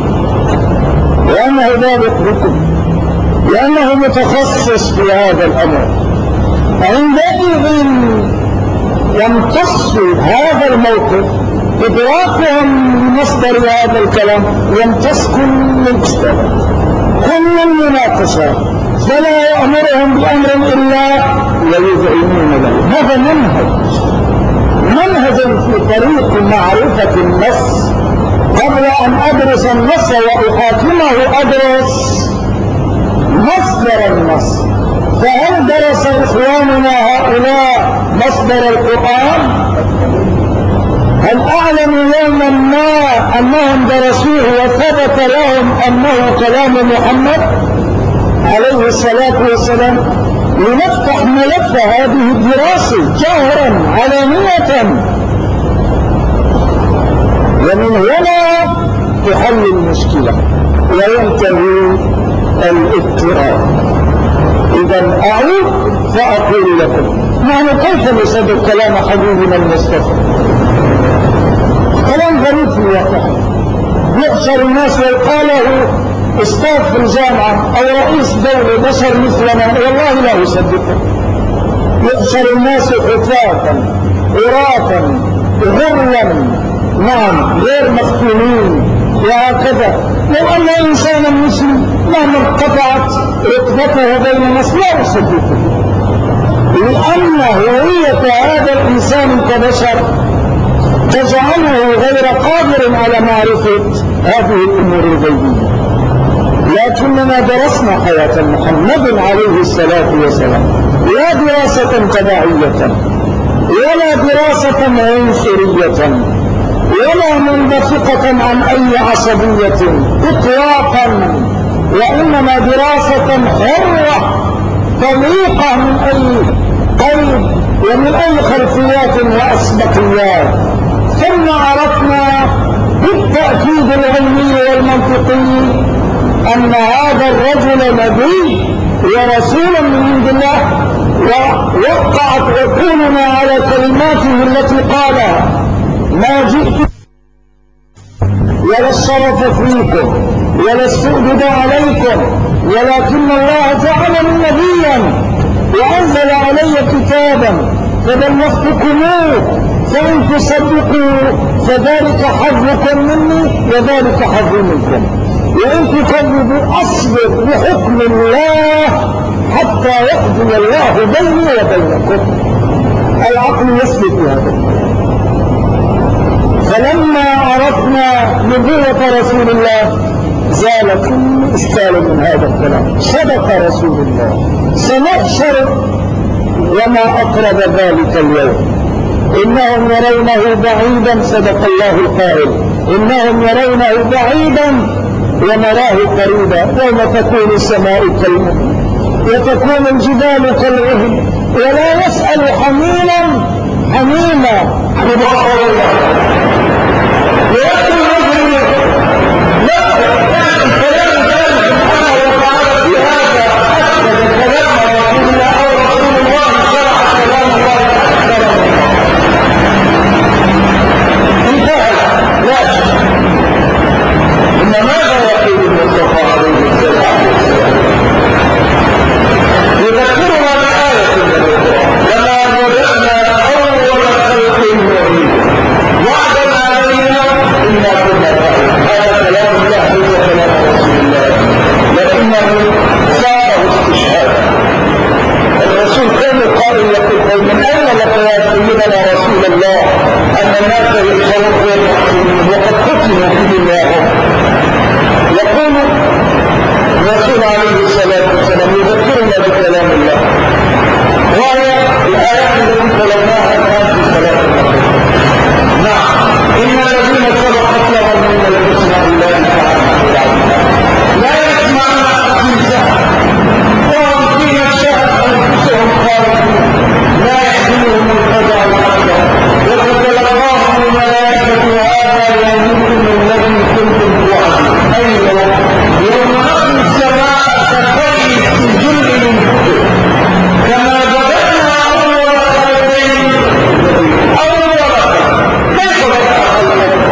وأنه ضابط حكم، لأنه متخصص في هذا الأمر. عندئذ يمتص هذا الموقف إدراكهم لمصدر هذا الكلام، يمتص كل الاستدلال كل المناقشة، فلا يأمرهم بأمر إلا ويذعنون له. هذا منهج في طريق معرفة النص قبل أن أدرس النص وأحاكمه أدرس مصدر النص. فهل درس إخواننا هؤلاء مصدر القرآن؟ هل أعلموا يوما ما أنهم درسوه وثبت لهم أنه كلام محمد عليه الصلاة والسلام؟ لنفتح ملف هذه الدراسة جاهرا علانية، ومن هنا تحل المشكلة وينتهي الاضطراب. إذا أعود فأقول لكم نحن كيف نصدق كلام حبيبنا المصطفى؟ كلام غريب في الواقع. يحشر الناس ويقاله أستاذ في الجامعة أو رئيس دولة بشر مثلنا، والله لا أصدقه. يحشر الناس حفاة عراة غرلا، نعم، غير مفتونين، وهكذا. لو أن إنسانا مسلم مهما انقطعت رتبته بين الناس لا أصدقه، لأن هوية هذا الإنسان كبشر تجعله غير قادر على معرفة هذه الأمور الغيبية. لكننا درسنا حياة محمد عليه الصلاة والسلام لا دراسة تبعية ولا دراسة عنصرية ولا منبثقة عن أي عصبية إطلاقا، وإنما دراسة حرة طليقة من أي قيد ومن أي خلفيات وأسبقيات. ثم عرفنا بالتأكيد العلمي والمنطقي أن هذا الرجل نبي ورسول من عند الله، ووقعت عقولنا على كلماته التي قالها: ما جئت ولا الشرف فيكم ولا السؤدد عليكم، ولكن الله جعلني نبيا وأنزل علي كتابا فبلغتكموه، فإن تصدقوا فذلك حظكم مني وذلك حظي منكم، وإن تكذبوا أصبر بحكم الله حتى يقضي الله بيني وبينكم. العقل يثبت هذا. فلما عرفنا نبوة رسول الله زال كل إشكال من هذا الكلام. صدق رسول الله. سنحشر وما أقرب ذلك اليوم. إنهم يرونه بعيدا، صدق الله القائل، إنهم يرونه بعيدا ونراه قريبا، يوم تكون السماء كالمهل وتكون الجبال كالعهن ولا يسأل حميما حميما. ويأتي الرجل لا الكلام ذلك سبحانه وتعالى في هذا أكثر كلام رسول الله أو رسول الله شرع كلام الله أكثر انتهى. لا شك. إن ماذا يقول المصطفى عليه الصلاة والسلام؟ يذكرنا بآية من القرآن: لما بدأنا أول خلق نعيد وعدا علينا إنا كنا فاعلين. هذا كلام الله ليس كلام رسول الله، لكنه صار استشهاد. الرسول كان قائل يقول: من أين لك يا سيدنا رسول الله أن الناس يخلق غير محسنين وقد ختموا في دنياهم؟ يقول الرسول عليه الصلاة والسلام يذكرنا بكلام الله، وهي الآيات التي تلوناها الآن في صلاة المغرب. نعم، إن الذين سبقت لهم من الحسنى أولئك عنهم مبعدون لا يسمعون حديثا وهم في مشاهد أنفسهم خالدون لا يحزنهم الفزع الأكبر وتتلقاهم الملائكة هذا يومكم الذي كنتم توعدون. أيوه، يوم نطوي السماء كطي السجل للكتب كما بدأنا أول خلق. أول كيف بدأ خلق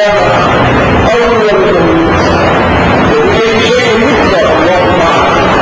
القيامة أول الخميس وإن شيء مثل الله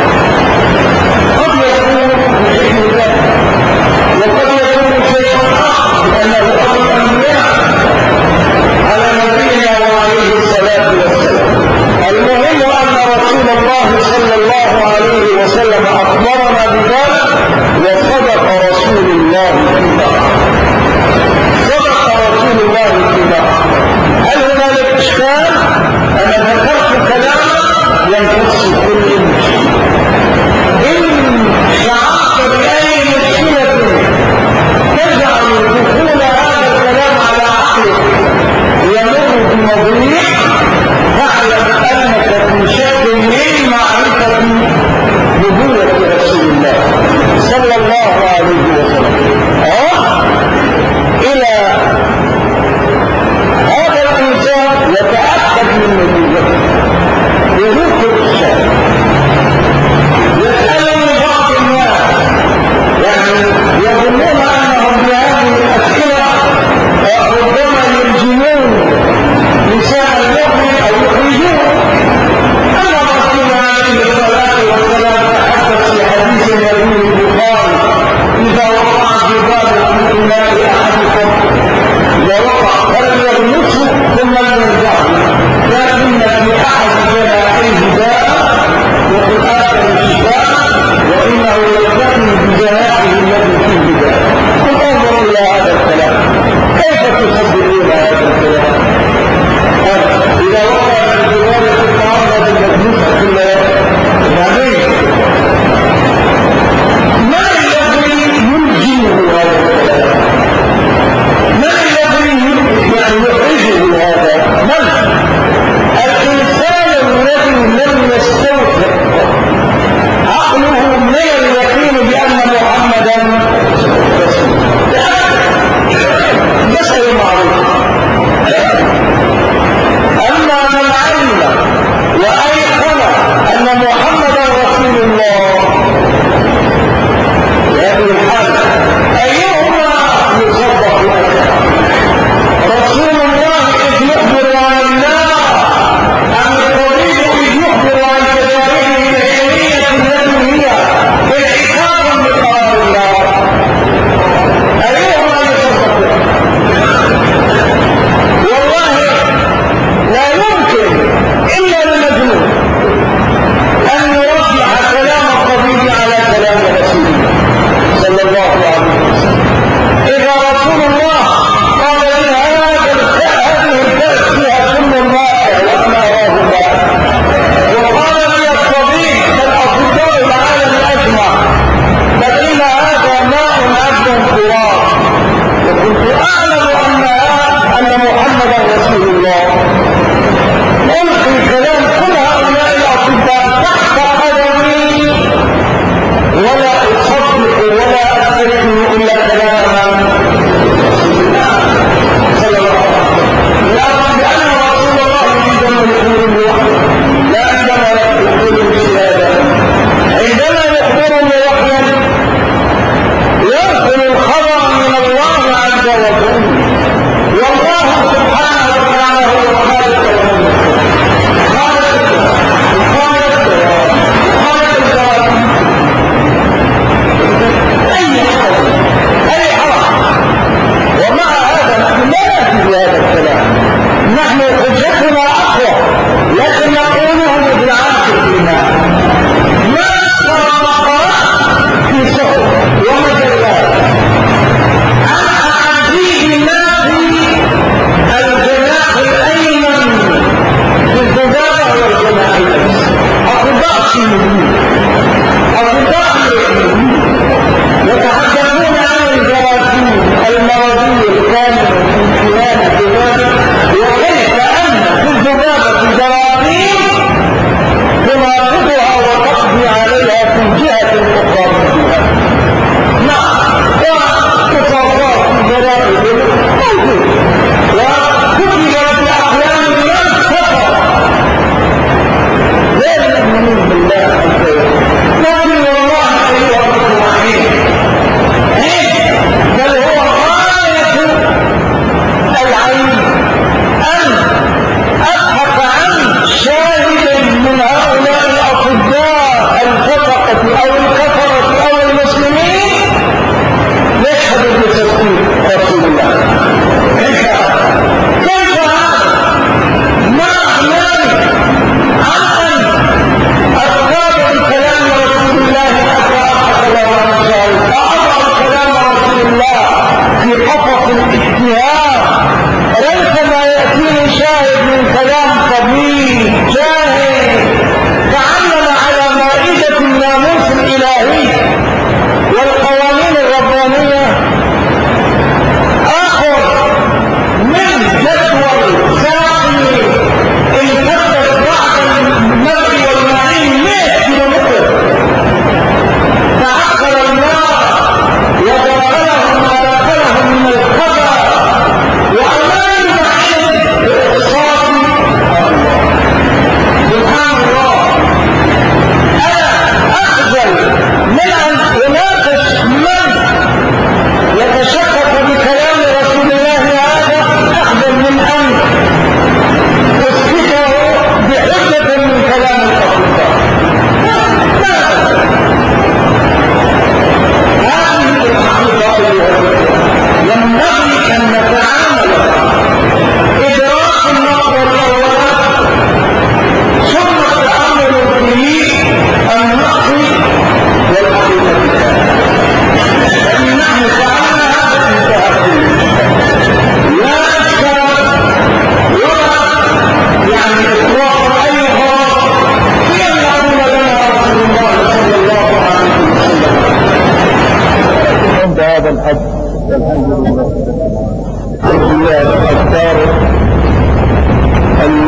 قد يكون بحكم الله وقد يكون شيء لأنه أمر الأنبياء على نبينا وعليه الصلاة والسلام. المهم أن رسول الله صلى الله عليه وسلم أخبرنا بذلك وصدق رسول الله فيما صدق رسول الله فيما. هل هنالك إشكال؟ أنا ذكرت كلاما ينقص كل شيء. إن شعرت بأي مشكلة تجعل دخول هذا الكلام على عقلك يمر بمضيع فاعلم أنك في شك من معرفة نبوة رسول الله صلى الله عليه وسلم. إلى هذا الإنسان يتأكد من نبوته بذكر الشك. يسألني بعض الناس يعني يظنون أنهم بهذه الأسئلة ربما يلجمون نساء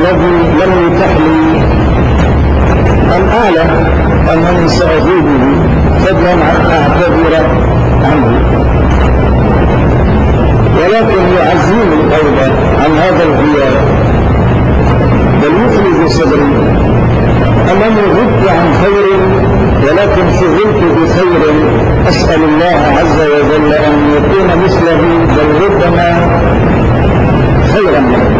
الذي لم يتح لي أن أعلم أنني سأجيبه فضلا عن أعتذر عنه، ولكن يعزيني أيضا عن هذا الغياب بل يفرج صدري أنني غبت عن خير ولكن شغلت بخير أسأل الله عز وجل أن يكون مثله بل ربما خيرا منه.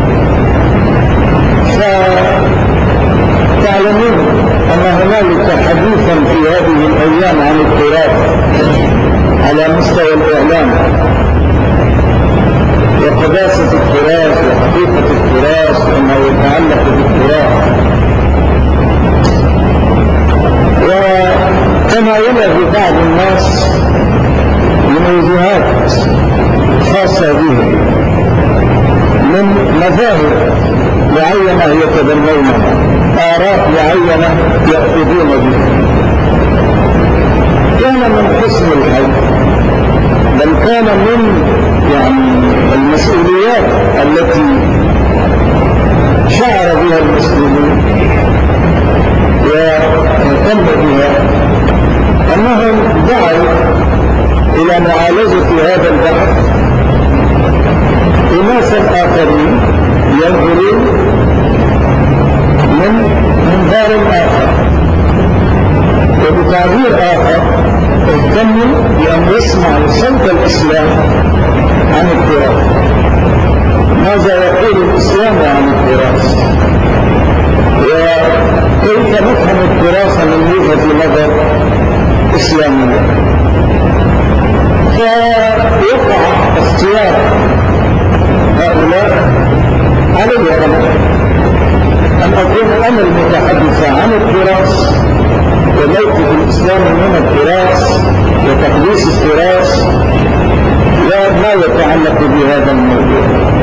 فتعلمون أن هنالك حديثا في هذه الأيام عن التراث على مستوى الإعلام وقداسة التراث وحقيقة التراث وما يتعلق بالتراث، وكما يلغي بعض الناس من وجهات خاصة به من مذاهب معينة يتبنونها، آراء معينة يأخذون بها، كان من حسن الحي بل كان من المسؤوليات التي شعر بها المسلمين واهتم بها أنهم دعوا إلى معالجة هذا البحث أناسا آخرين ينظرون من منظار آخر، وبتعبير آخر اهتموا بأن يسمعوا صوت الإسلام عن التراث. ماذا يقول الإسلام عن التراث؟ وكيف نفهم التراث من وجهة نظر إسلامية؟ فيقع اختيار هؤلاء علي أن أكون أنا المتحدث عن التراث وموقف الإسلام من التراث وتقديس التراث وما يتعلق بهذا الموضوع.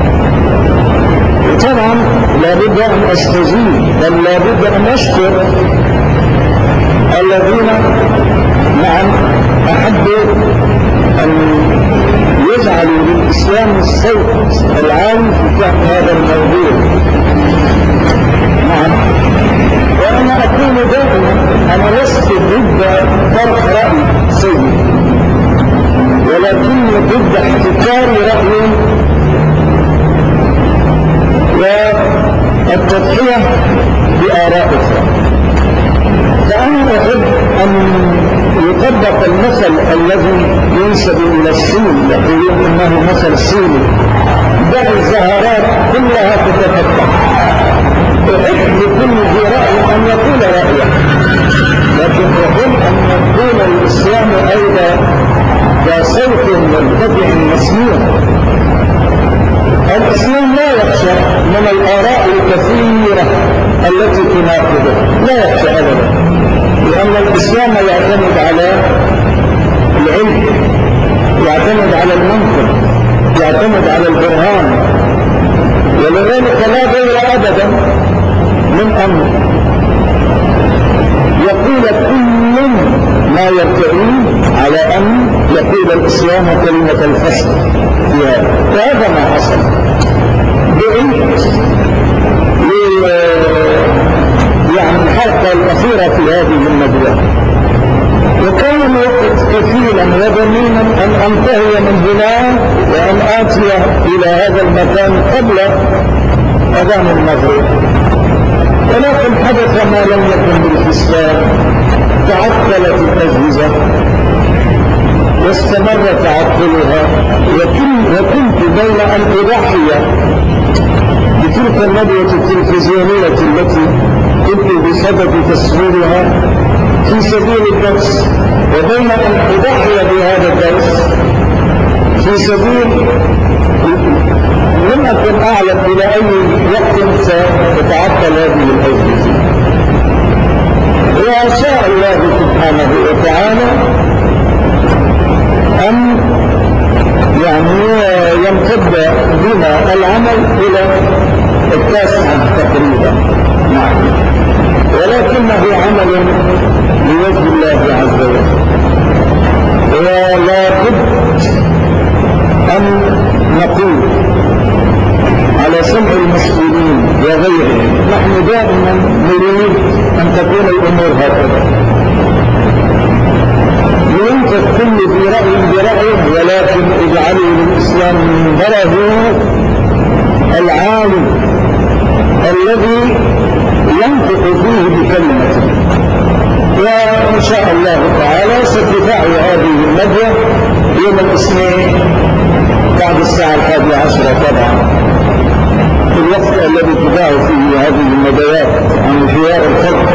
طبعا لابد أن أستجيب بل لابد أن أشكر الذين أحبوا أن يجعلوا للإسلام الصوت العالي في فهم هذا الموضوع. وأنا أقول دائما أنا لست ضد طرح رأي سيء، ولكني ضد احتكار رأي والتضحية بآراء أخرى. فأنا أحب أن يطبق المثل الذي ينسب إلى الصين، يقولون إنه مثل صيني: دع الزهرات كلها تتفتح. أحب لكل ذي رأي أن يقول رأيه، لكن أحب أن يكون الإسلام أيضا كصوت مرتفع مسموع. الإسلام لا يخشى من الآراء الكثيرة التي تناقضه، لا يخشى أبدا، لأن الإسلام يعتمد على العلم، يعتمد على المنطق، يعتمد على البرهان، ولذلك لا غير أبدا من أن يقول كل ما يرتئي على أن يقول الإسلام كلمة الفصل في هذا، وهذا ما حصل. دعيت الحلقة الأخيرة في هذه الندوة، وكان الوقت كفيلا وضمينا أن أنتهي من هنا وأن آتي إلى هذا المكان قبل أذان المغرب، ولكن حدث ما لم يكن بالحسبان. تعطلت الأجهزة واستمر تعطلها، وكنت بين أن أضحي بتلك الندوة التلفزيونية التي كنت بسبب تصويرها في سبيل الدرس، وبين أن أضحي بهذا الدرس في سبيل لم أكن أعلم إلى أي وقت ستتعطل هذه الأجهزة. وشاء الله سبحانه وتعالى أن يمتد بنا العمل إلى 9 تقريبا، ولكنه عمل لوجه الله عز وجل، ولا بد أن نقول على سمع المسؤولين وغيرهم ونحن دائما نريد أن تكون الأمور هكذا، ينفق كل في رأي برأيه، ولكن اجعلوا للإسلام منبره العالي الذي ينطق فيه بكلمته. وإن شاء الله تعالى ستذاع هذه الندوة يوم الاثنين بعد الساعة 11 طبعا، في الوقت الذي تذاع فيه هذه الندوات عن خيار الخلق.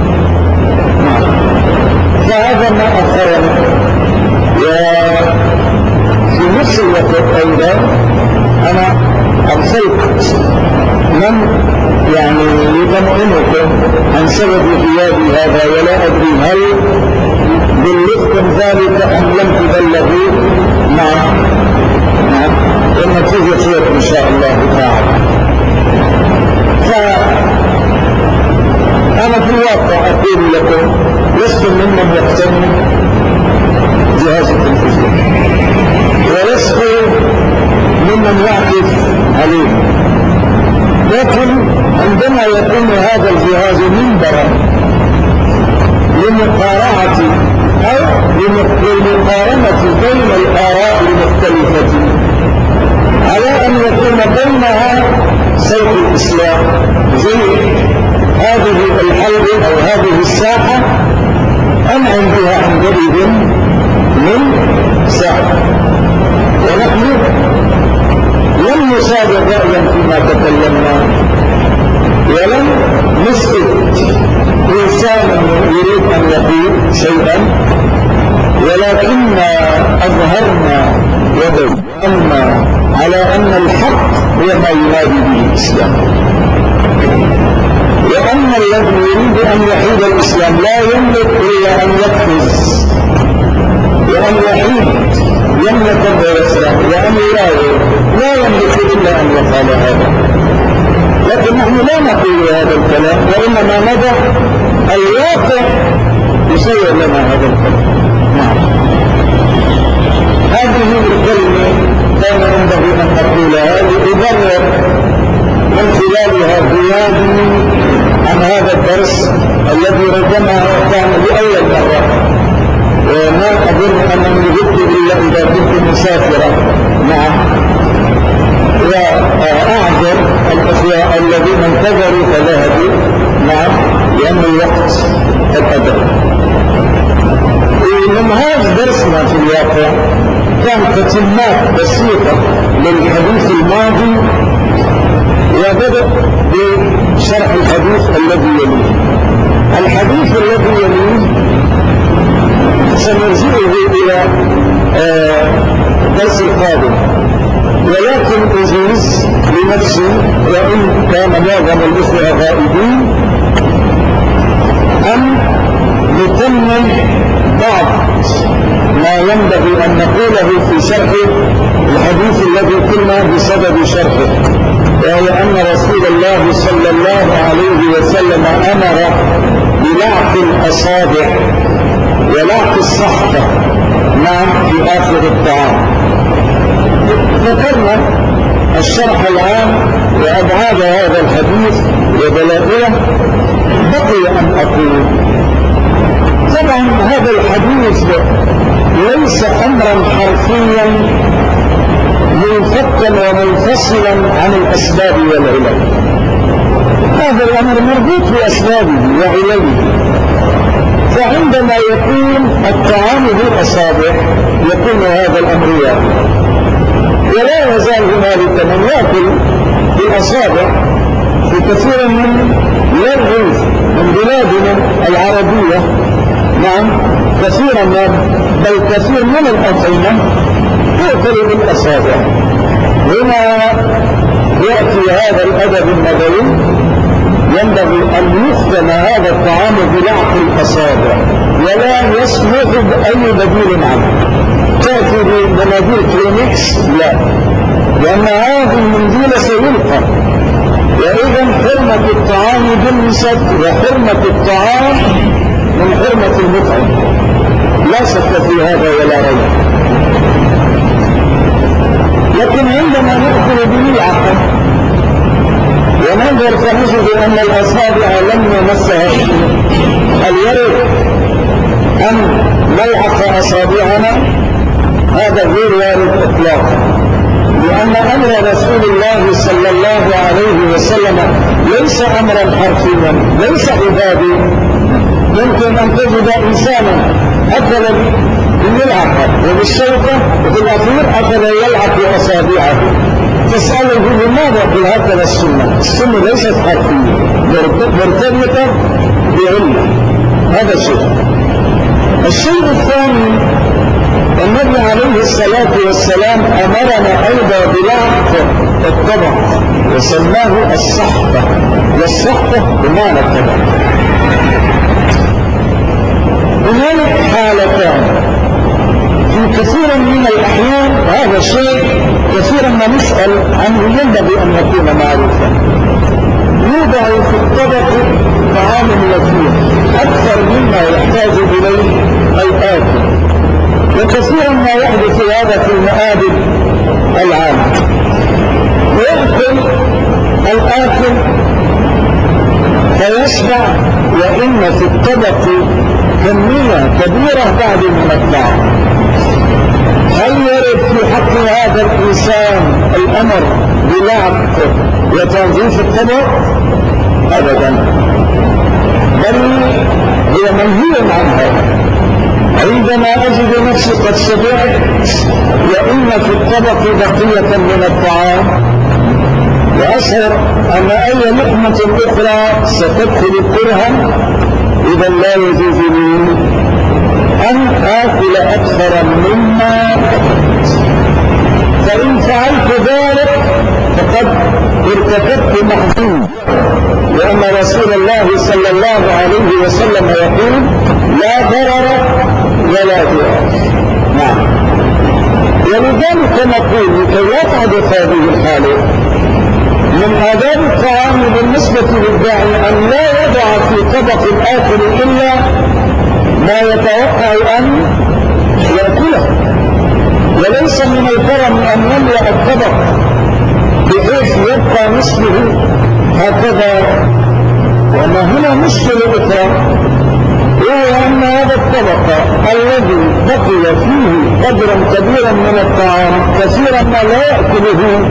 فهذا ما أخرنا. وفي نفس الوقت أيضا أنا أرسلت من يعني يطمئنكم عن سبب غيابي هذا، ولا أدري هل بلغتم ذلك أم لم تبلغوا. نعم والنتيجة خير إن شاء الله تعالى. فأنا في الواقع أقول لكم لست ممن يقتني جهاز التلفزيون، ولست ممن يعكف عليه، لكن عندما يكون هذا الجهاز منبرا لمقارعة أو للمقارنة بين الآراء المختلفة على أن يكون بينها سيف الإسلام، زي هذه الحلقة أو هذه الساحة أم عندها عندئذ من ساحة. ونحن لم نصادر رأيا فيما تكلمنا، ولم نسكت إنسانا يريد أن يقول شيئا، ولكننا أظهرنا وبينا على أن الحق هو ما ينادي به الإسلام، وأن الذي يريد أن يحيد الإسلام لا يملك إلا أن يقفز وأن يحيد يملك ويسرع وأن لا يملك إلا أن يفعل هذا. لكن نحن لا نقول هذا الكلام، وإنما ندع الواقع يسير لنا هذا الكلام. هذه الكلمة كان ينبغي أن أقولها لأبرر من خلالها غيابي عن هذا الدرس الذي ربما كان لأول مرة، وما أظن أنني جئت إلا إذا كنت مسافرا. نعم، وأعذر الأخوة الذين انتظروا فذهبوا، نعم، لأن الوقت قد أدرك. منهاج درسنا في الواقع كان تتمات بسيطة للحديث الماضي، وبدأ بشرح الحديث الذي يليه. الحديث الذي يليه سنرجعه إلى الدرس القادم، ولكن أجيز لنفسي وإن كان معظم الأخوة غائبين أن نتمم بعض ما ينبغي أن نقوله في شرح الحديث الذي كنا بسبب شرحه، وهو أن رسول الله صلى الله عليه وسلم أمر بلعق الأصابع ولعق الصحفة في آخر الطعام. ذكرنا الشرح العام وأبعاد هذا الحديث ودلائله. بقي أن أقول طبعا هذا الحديث ليس أمرا حرفيا منفكا ومنفصلا عن الأسباب والعلل، هذا الأمر مربوط بأسبابه وعلله. فعندما يكون الطعام بالأصابع يكون هذا الأمر واحد، ولا يزال هنالك من يأكل بالأصابع في كثير من الريف من بلادنا العربية. نعم، كثيرا بل كثير من الأطعمة تأكل بالأصابع. هنا يأتي هذا الأدب النبوي، ينبغي أن يختم هذا الطعام بلعق الأصابع ولا يسمح بأي بديل عنه. تأتي بمناديل كلينكس؟ لا، لأن هذه المنديل سيلقى. وإذا حرمة الطعام بالنسب وحرمة الطعام من حرمة المطعم، لا شك في هذا ولا ريب. لكن عندما نأكل به العقل وننظر فنجد أن الأصابع لم يمسها شيء. هل يرد أن نلعق أصابعنا؟ هذا غير وارد إطلاقا، لأن أمر رسول الله صلى الله عليه وسلم ليس أمرا حرفيا، ليس عبادي. يمكن أن تجد إنسانا أكل بالملعقة وبالشوكة وفي الأخير أكل يلعق أصابعه، تسأله لماذا قل هكذا السنة؟ السنة ليست حرفية، مرتبطة بعلة. هذا الشيء الثاني، النبي عليه الصلاة والسلام أمرنا أيضا بلعق الطبق وسماه الصحبة، والصحبة بمعنى الطبق. هنالك حالتان في كثيرا من الأحيان، هذا الشيء كثيرا ما نسأل عنه ينبغي أن يكون معروفا. يوضع في الطبق طعام لذيذ أكثر مما يحتاج إليه الآكل، وكثيرا ما يحدث هذا في المآدب العامة. يأكل الآكل فيشبع، وإن في الطبق كمية كبيرة بعد من الطعام. هل يرد في حق هذا الإنسان الأمر بلعق وتنظيف الطبق؟ أبدا، بل هي منهي عن هذا. عندما أجد نفسي قد شبعت وإن في الطبق بقية من الطعام، وأشعر أن أي لقمة أخرى ستدخل كرها، إذا لا يجوز لي أن آكل أكثر مما أكلت. فإن فعلت ذلك فقد ارتكبت محظورا، لأن رسول الله صلى الله عليه وسلم يقول: لا ضرر ولا ضرار. نعم. ولذلك نقول لكي لا تحدث هذه الحالة، من آداب الطعام بالنسبة للداعي أن لا يضع في طبق الآكل إلا ما يتوقع أن يأكله، وليس من الكرم أن يملأ الطبق بحيث يبقى مثله هكذا. وما هنا مشكلة أخرى، وهي أن هذا الطبق الذي بقي فيه قدرا كبيرا من الطعام كثيرا ما لا يأكله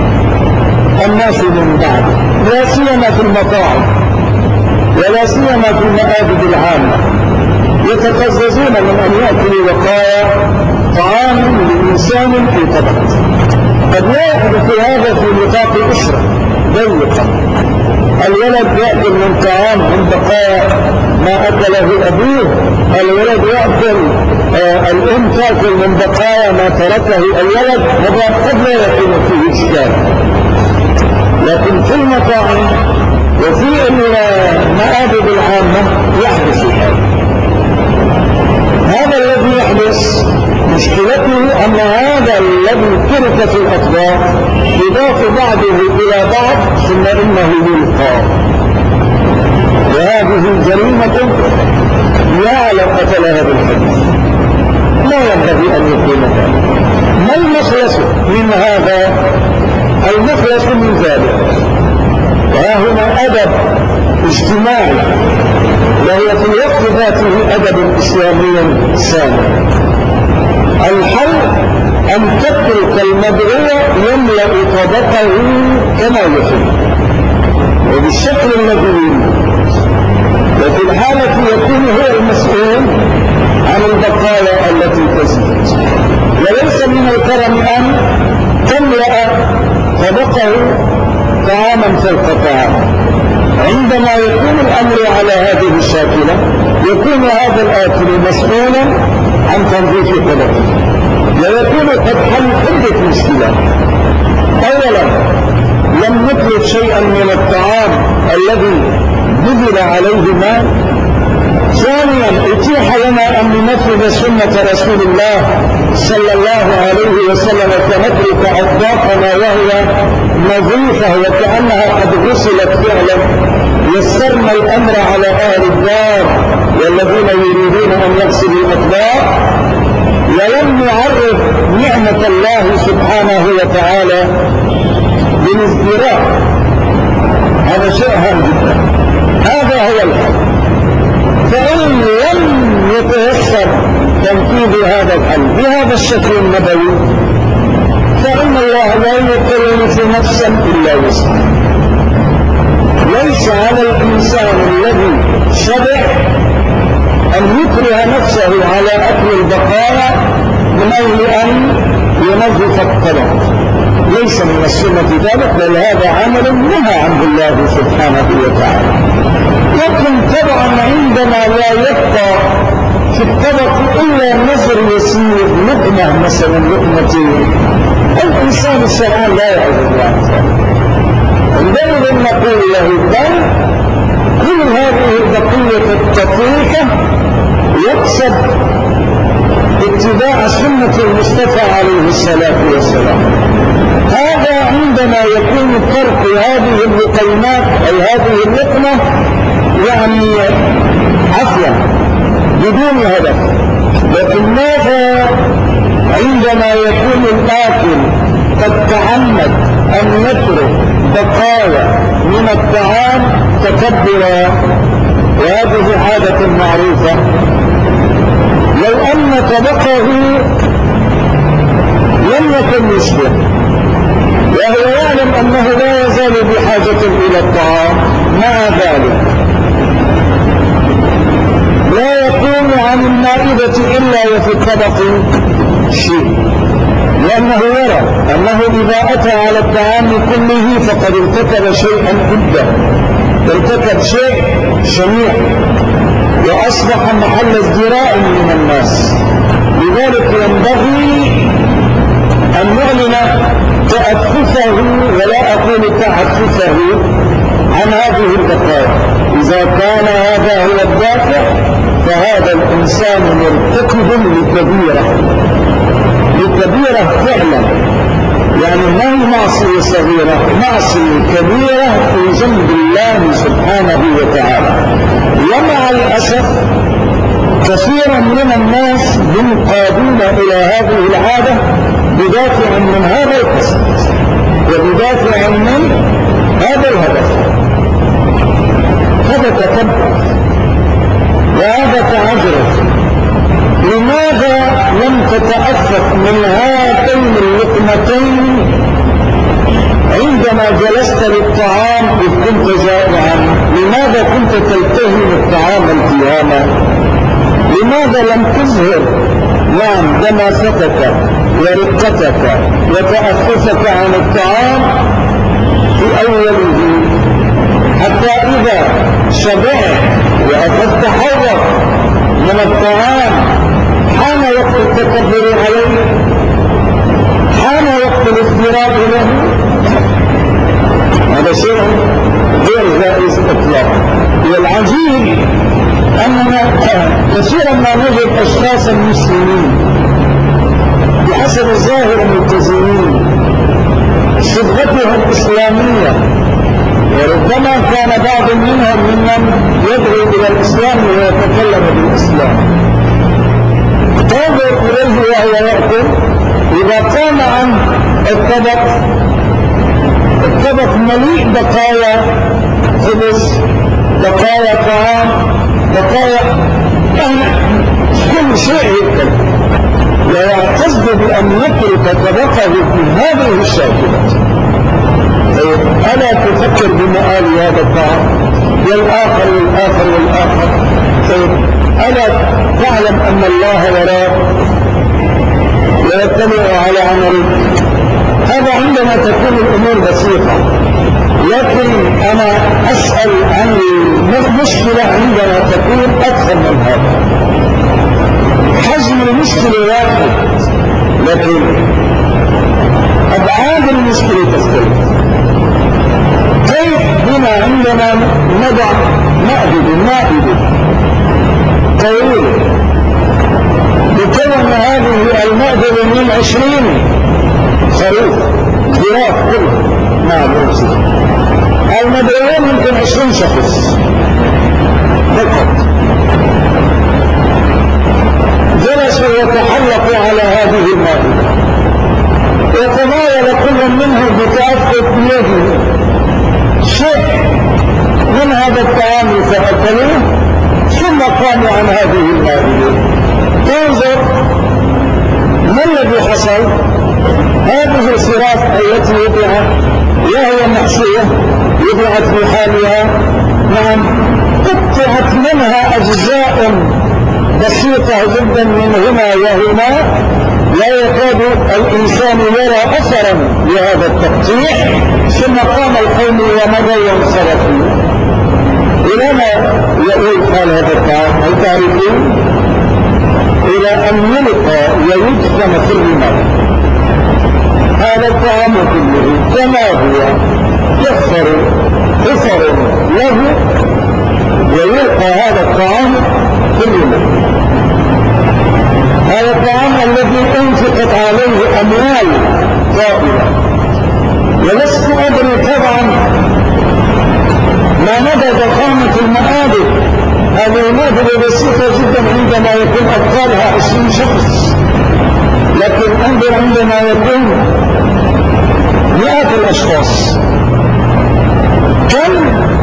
الناس من بعد، لا سيما في المطاعم ولا سيما في المآدب العامة، يتقززون من أن يأكلوا بقايا طعام لإنسان في طبق. قد لا يحدث هذا في نطاق أسرة ضيقة، الولد يأكل من طعام من بقايا ما أكله أبوه، الولد يأكل، الأم تأكل من بقايا ما تركه الولد، هذا قد لا يكون فيه إشكال. لكن في المطاعم وفي المآدب العامة يحدث هذا الذي يحدث. مشكلته أن هذا الذي ترك في الأطباق يضاف بعضه إلى بعض ثم إنه يلقى، وهذه جريمة لا علاقة لها بالحديث، لا ينبغي أن يكون ذلك. ما المخلص من هذا؟ المخلص من ذلك، وهنا أدب اجتماعي، وهو في الوقت ذاته أدب إسلامي سامي. الحل أن تترك المدعو يملأ طبقه كما يحب وبالشكل الذي يريد، وفي الحالة يكون هو المسؤول عن البقايا التي تزيد. وليس من الكرم أن تملأ طبقه طعاما فوق طعام. عندما يكون الأمر على هذه الشاكلة يكون هذا الآكل مسؤولا عن تنظيف طبقه، ويكون قد حل عدة مشكلات. أولا، لم نطلب شيئا من الطعام الذي بذل عليه ماء. ثانيا، اتيح لنا أن ننفذ سنة رسول الله صلى الله عليه وسلم فنترك أطباقنا وهي نظيفة وكأنها قد غسلت فعلا. يسرنا الأمر على أهل الدار والذين يريدون أن يغسلوا الأطباق، ولم نعرف نعمة الله سبحانه وتعالى بالازدراء. هذا شيء هام جدا. هذا هو الحل. فإن لم يتيسر تنفيذ هذا الحل بهذا الشكل النبوي فإن الله لا يكلف نفسا إلا وسعها. ليس على الإنسان الذي شبع أن يكره نفسه على أكل البقايا من أجل أن ينظف الطبق، ليس من السنة ذلك، بل هذا عمل نهى عنه الله سبحانه وتعالى. لكن طبعا عندما لا يبقى في الطبق إلا نظر يسير، لقمة مثلا، لقمتين، الإنسان الشرعان لا يعجز عن ذلك. عندما نقول له بل كل هذه البقية الدقيقة يقصد اتباع سنة المصطفى عليه الصلاة والسلام. هذا عندما يكون فرق هذه اللقيمات أي هذه اللقمة يعني عفوا بدون هدف. لكن ماذا عندما يكون الآكل قد تعمد أن يترك بقايا من الطعام تكبرا، وهذه عادة معروفة، لو أن طبقه لم يكن مشكل وهو يعلم أنه لا يزال بحاجة إلى الطعام، مع ذلك لا يكون عن المائدة إلا وفي الطبق شيء، لأنه يرى أنه إذا أتى على الطعام كله فقد ارتكب شيئا جدا، ارتكب شيء شنيع وأصبح محل ازدراء من الناس. لذلك ينبغي أن نعلن تأففه، ولا أقول تعففه، عن هذه البقايا. إذا كان هذا هو الدافع فهذا الإنسان مرتكب لكبيرة فعلا، يعني ما هي معصية صغيرة، معصية كبيرة في جنب الله سبحانه وتعالى. ومع الأسف كثيرا من الناس ينقادون إلى هذه العادة بدافع من هذا القصد وبدافع من هذا الهدف. هذا تكبر وهذا تعجرف. لماذا لم تتأفف من هاتين اللقمتين عندما جلست للطعام إذ كنت جائعا؟ لماذا كنت تلتهم الطعام التهاما؟ لماذا لم تظهر دماستك ورقتك وتأففك عن الطعام في أوله، حتى إذا شبعت وأخذت حظك من الطعام حان وقت التكبر عليه، حان وقت الازدراء له. هذا شيء غير جائز اطلاقا. والعجيب أننا كثيرا ما نجد أشخاصا مسلمين بحسب الظاهر ملتزمين، صبغتهم إسلامية، وربما كان بعض منهم ممن يدعو إلى الإسلام ويتكلم بالإسلام. تنظر إليه وهو يأكل، إذا قام عن الطبق مليء بقايا خبز، بقايا طعام، بقايا كل شيء يأكل، ويعتز بأن يترك طبقه في هذه الشاكلة. ألا تفكر بمآل هذا الطعام والآخر والآخر والآخر؟ ألا تعلم أن الله وراء ويطلع على عملك؟ هذا عندما تكون الأمور بسيطة. لكن أنا أسأل عن المشكلة عندما تكون أكثر من هذا. حجم المشكلة واحد لكن أبعاد المشكلة تختلف. كيف بنا عندما نضع مائدة طويل بكون هذه المائدة من 20 خروف جراف كله مع الرسل، المدعوين يمكن 20 شخص فقط جلسوا يتحلقوا على هذه المائدة، وتمايل كل منهم بتأفف بيده شيء من هذا الطعام فأكلوه ثم قاموا عن هذه المائدة. انظر ما الذي حصل. هذه الصراط التي وضعت وهي محشية وضعت بحالها، نعم، قطعت منها أجزاء بسيطة جدا من هنا وهنا، لا يكاد الإنسان يرى أثرا لهذا التقطيع. ثم قام القوم ومضوا وانصرفوا. إلى ما يؤول قال هذا الطعام؟ هل تعرفون؟ إلى أن يلقى ويدفن في الرمال. هذا الطعام كله كما هو يحفر حفر له ويلقى هذا الطعام في الرمال. هذا الطعام الذي أنفقت عليه أموال طائلة، ولست أدري طبعا ما مدى ضخامة المآدب. هذه المادة بسيطة جدا عندما يكون أبطالها 20 شخص، لكن انظر عندما يكون مئات الأشخاص كم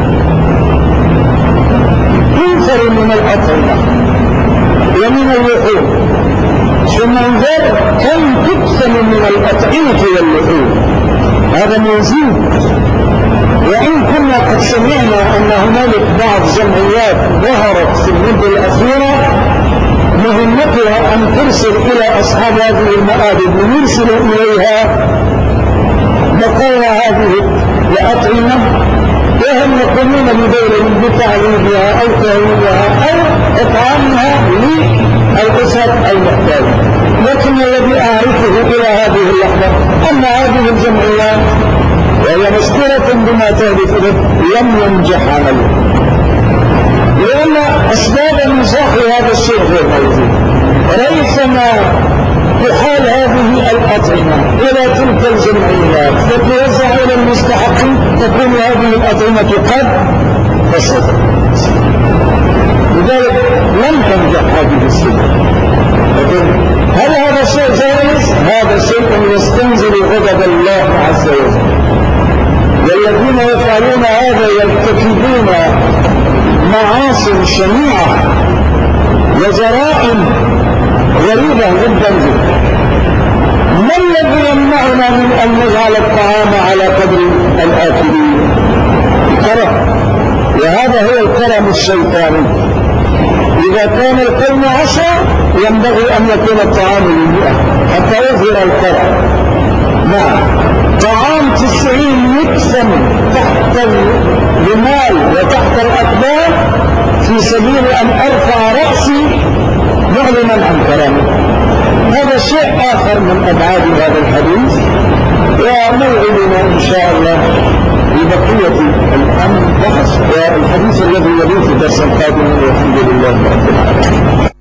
ينفر من الأطعمة ومن اللحوم، ثم انظر كم تقسم من الأطعمة واللحوم. هذا موجود. وإن كنا قد سمعنا أن هنالك بعض جمعيات ظهرت في المدة الأخيرة مهمتها أن ترسل إلى أصحاب هذه المآدب ويرسل إليها بقايا هذه الأطعمة، وهم يقومون بدورهم بتعليمها أو تهويلها أو إطعامها للأسر المحتاجة. لكن الذي أعرفه إلى هذه اللحظة أن هذه الجمعيات وهي مشكورة بما تهدف إليه لم ينجح عمله، لأن أسباب نجاح هذا الشيء غير موجود. ريثما تحال هذه الأطعمة إلى تلك الجمعيات فتوزع إلى المستحقين، تكون هذه الأطعمة قد فسدت. لذلك لم تنجح هذه السنة. لكن هل هذا الشيء جائز؟ هذا شيء يستنزل غضب الله عز وجل، والذين يفعلون هذا يرتكبون معاصي شنيعة وجرائم غريبة جدا جدا. ما الذي يمنعنا من أن نجعل الطعام على قدر الآكلين؟ الكرم، وهذا هو الكرم الشيطاني. إذا كان القوم 10 ينبغي أن يكون الطعام للمئة حتى يظهر الكرم. نعم، طعام 90 يقسم تحت الرمال وتحت الأقدام في سبيل أن أرفع رأسي معلما عن كرامه. هذا شيء آخر من أبعاد هذا الحديث، وموعدنا إن شاء الله ببقية الأمر بحث والحديث الذي يليه درس القادم والحمد لله رب العالمين.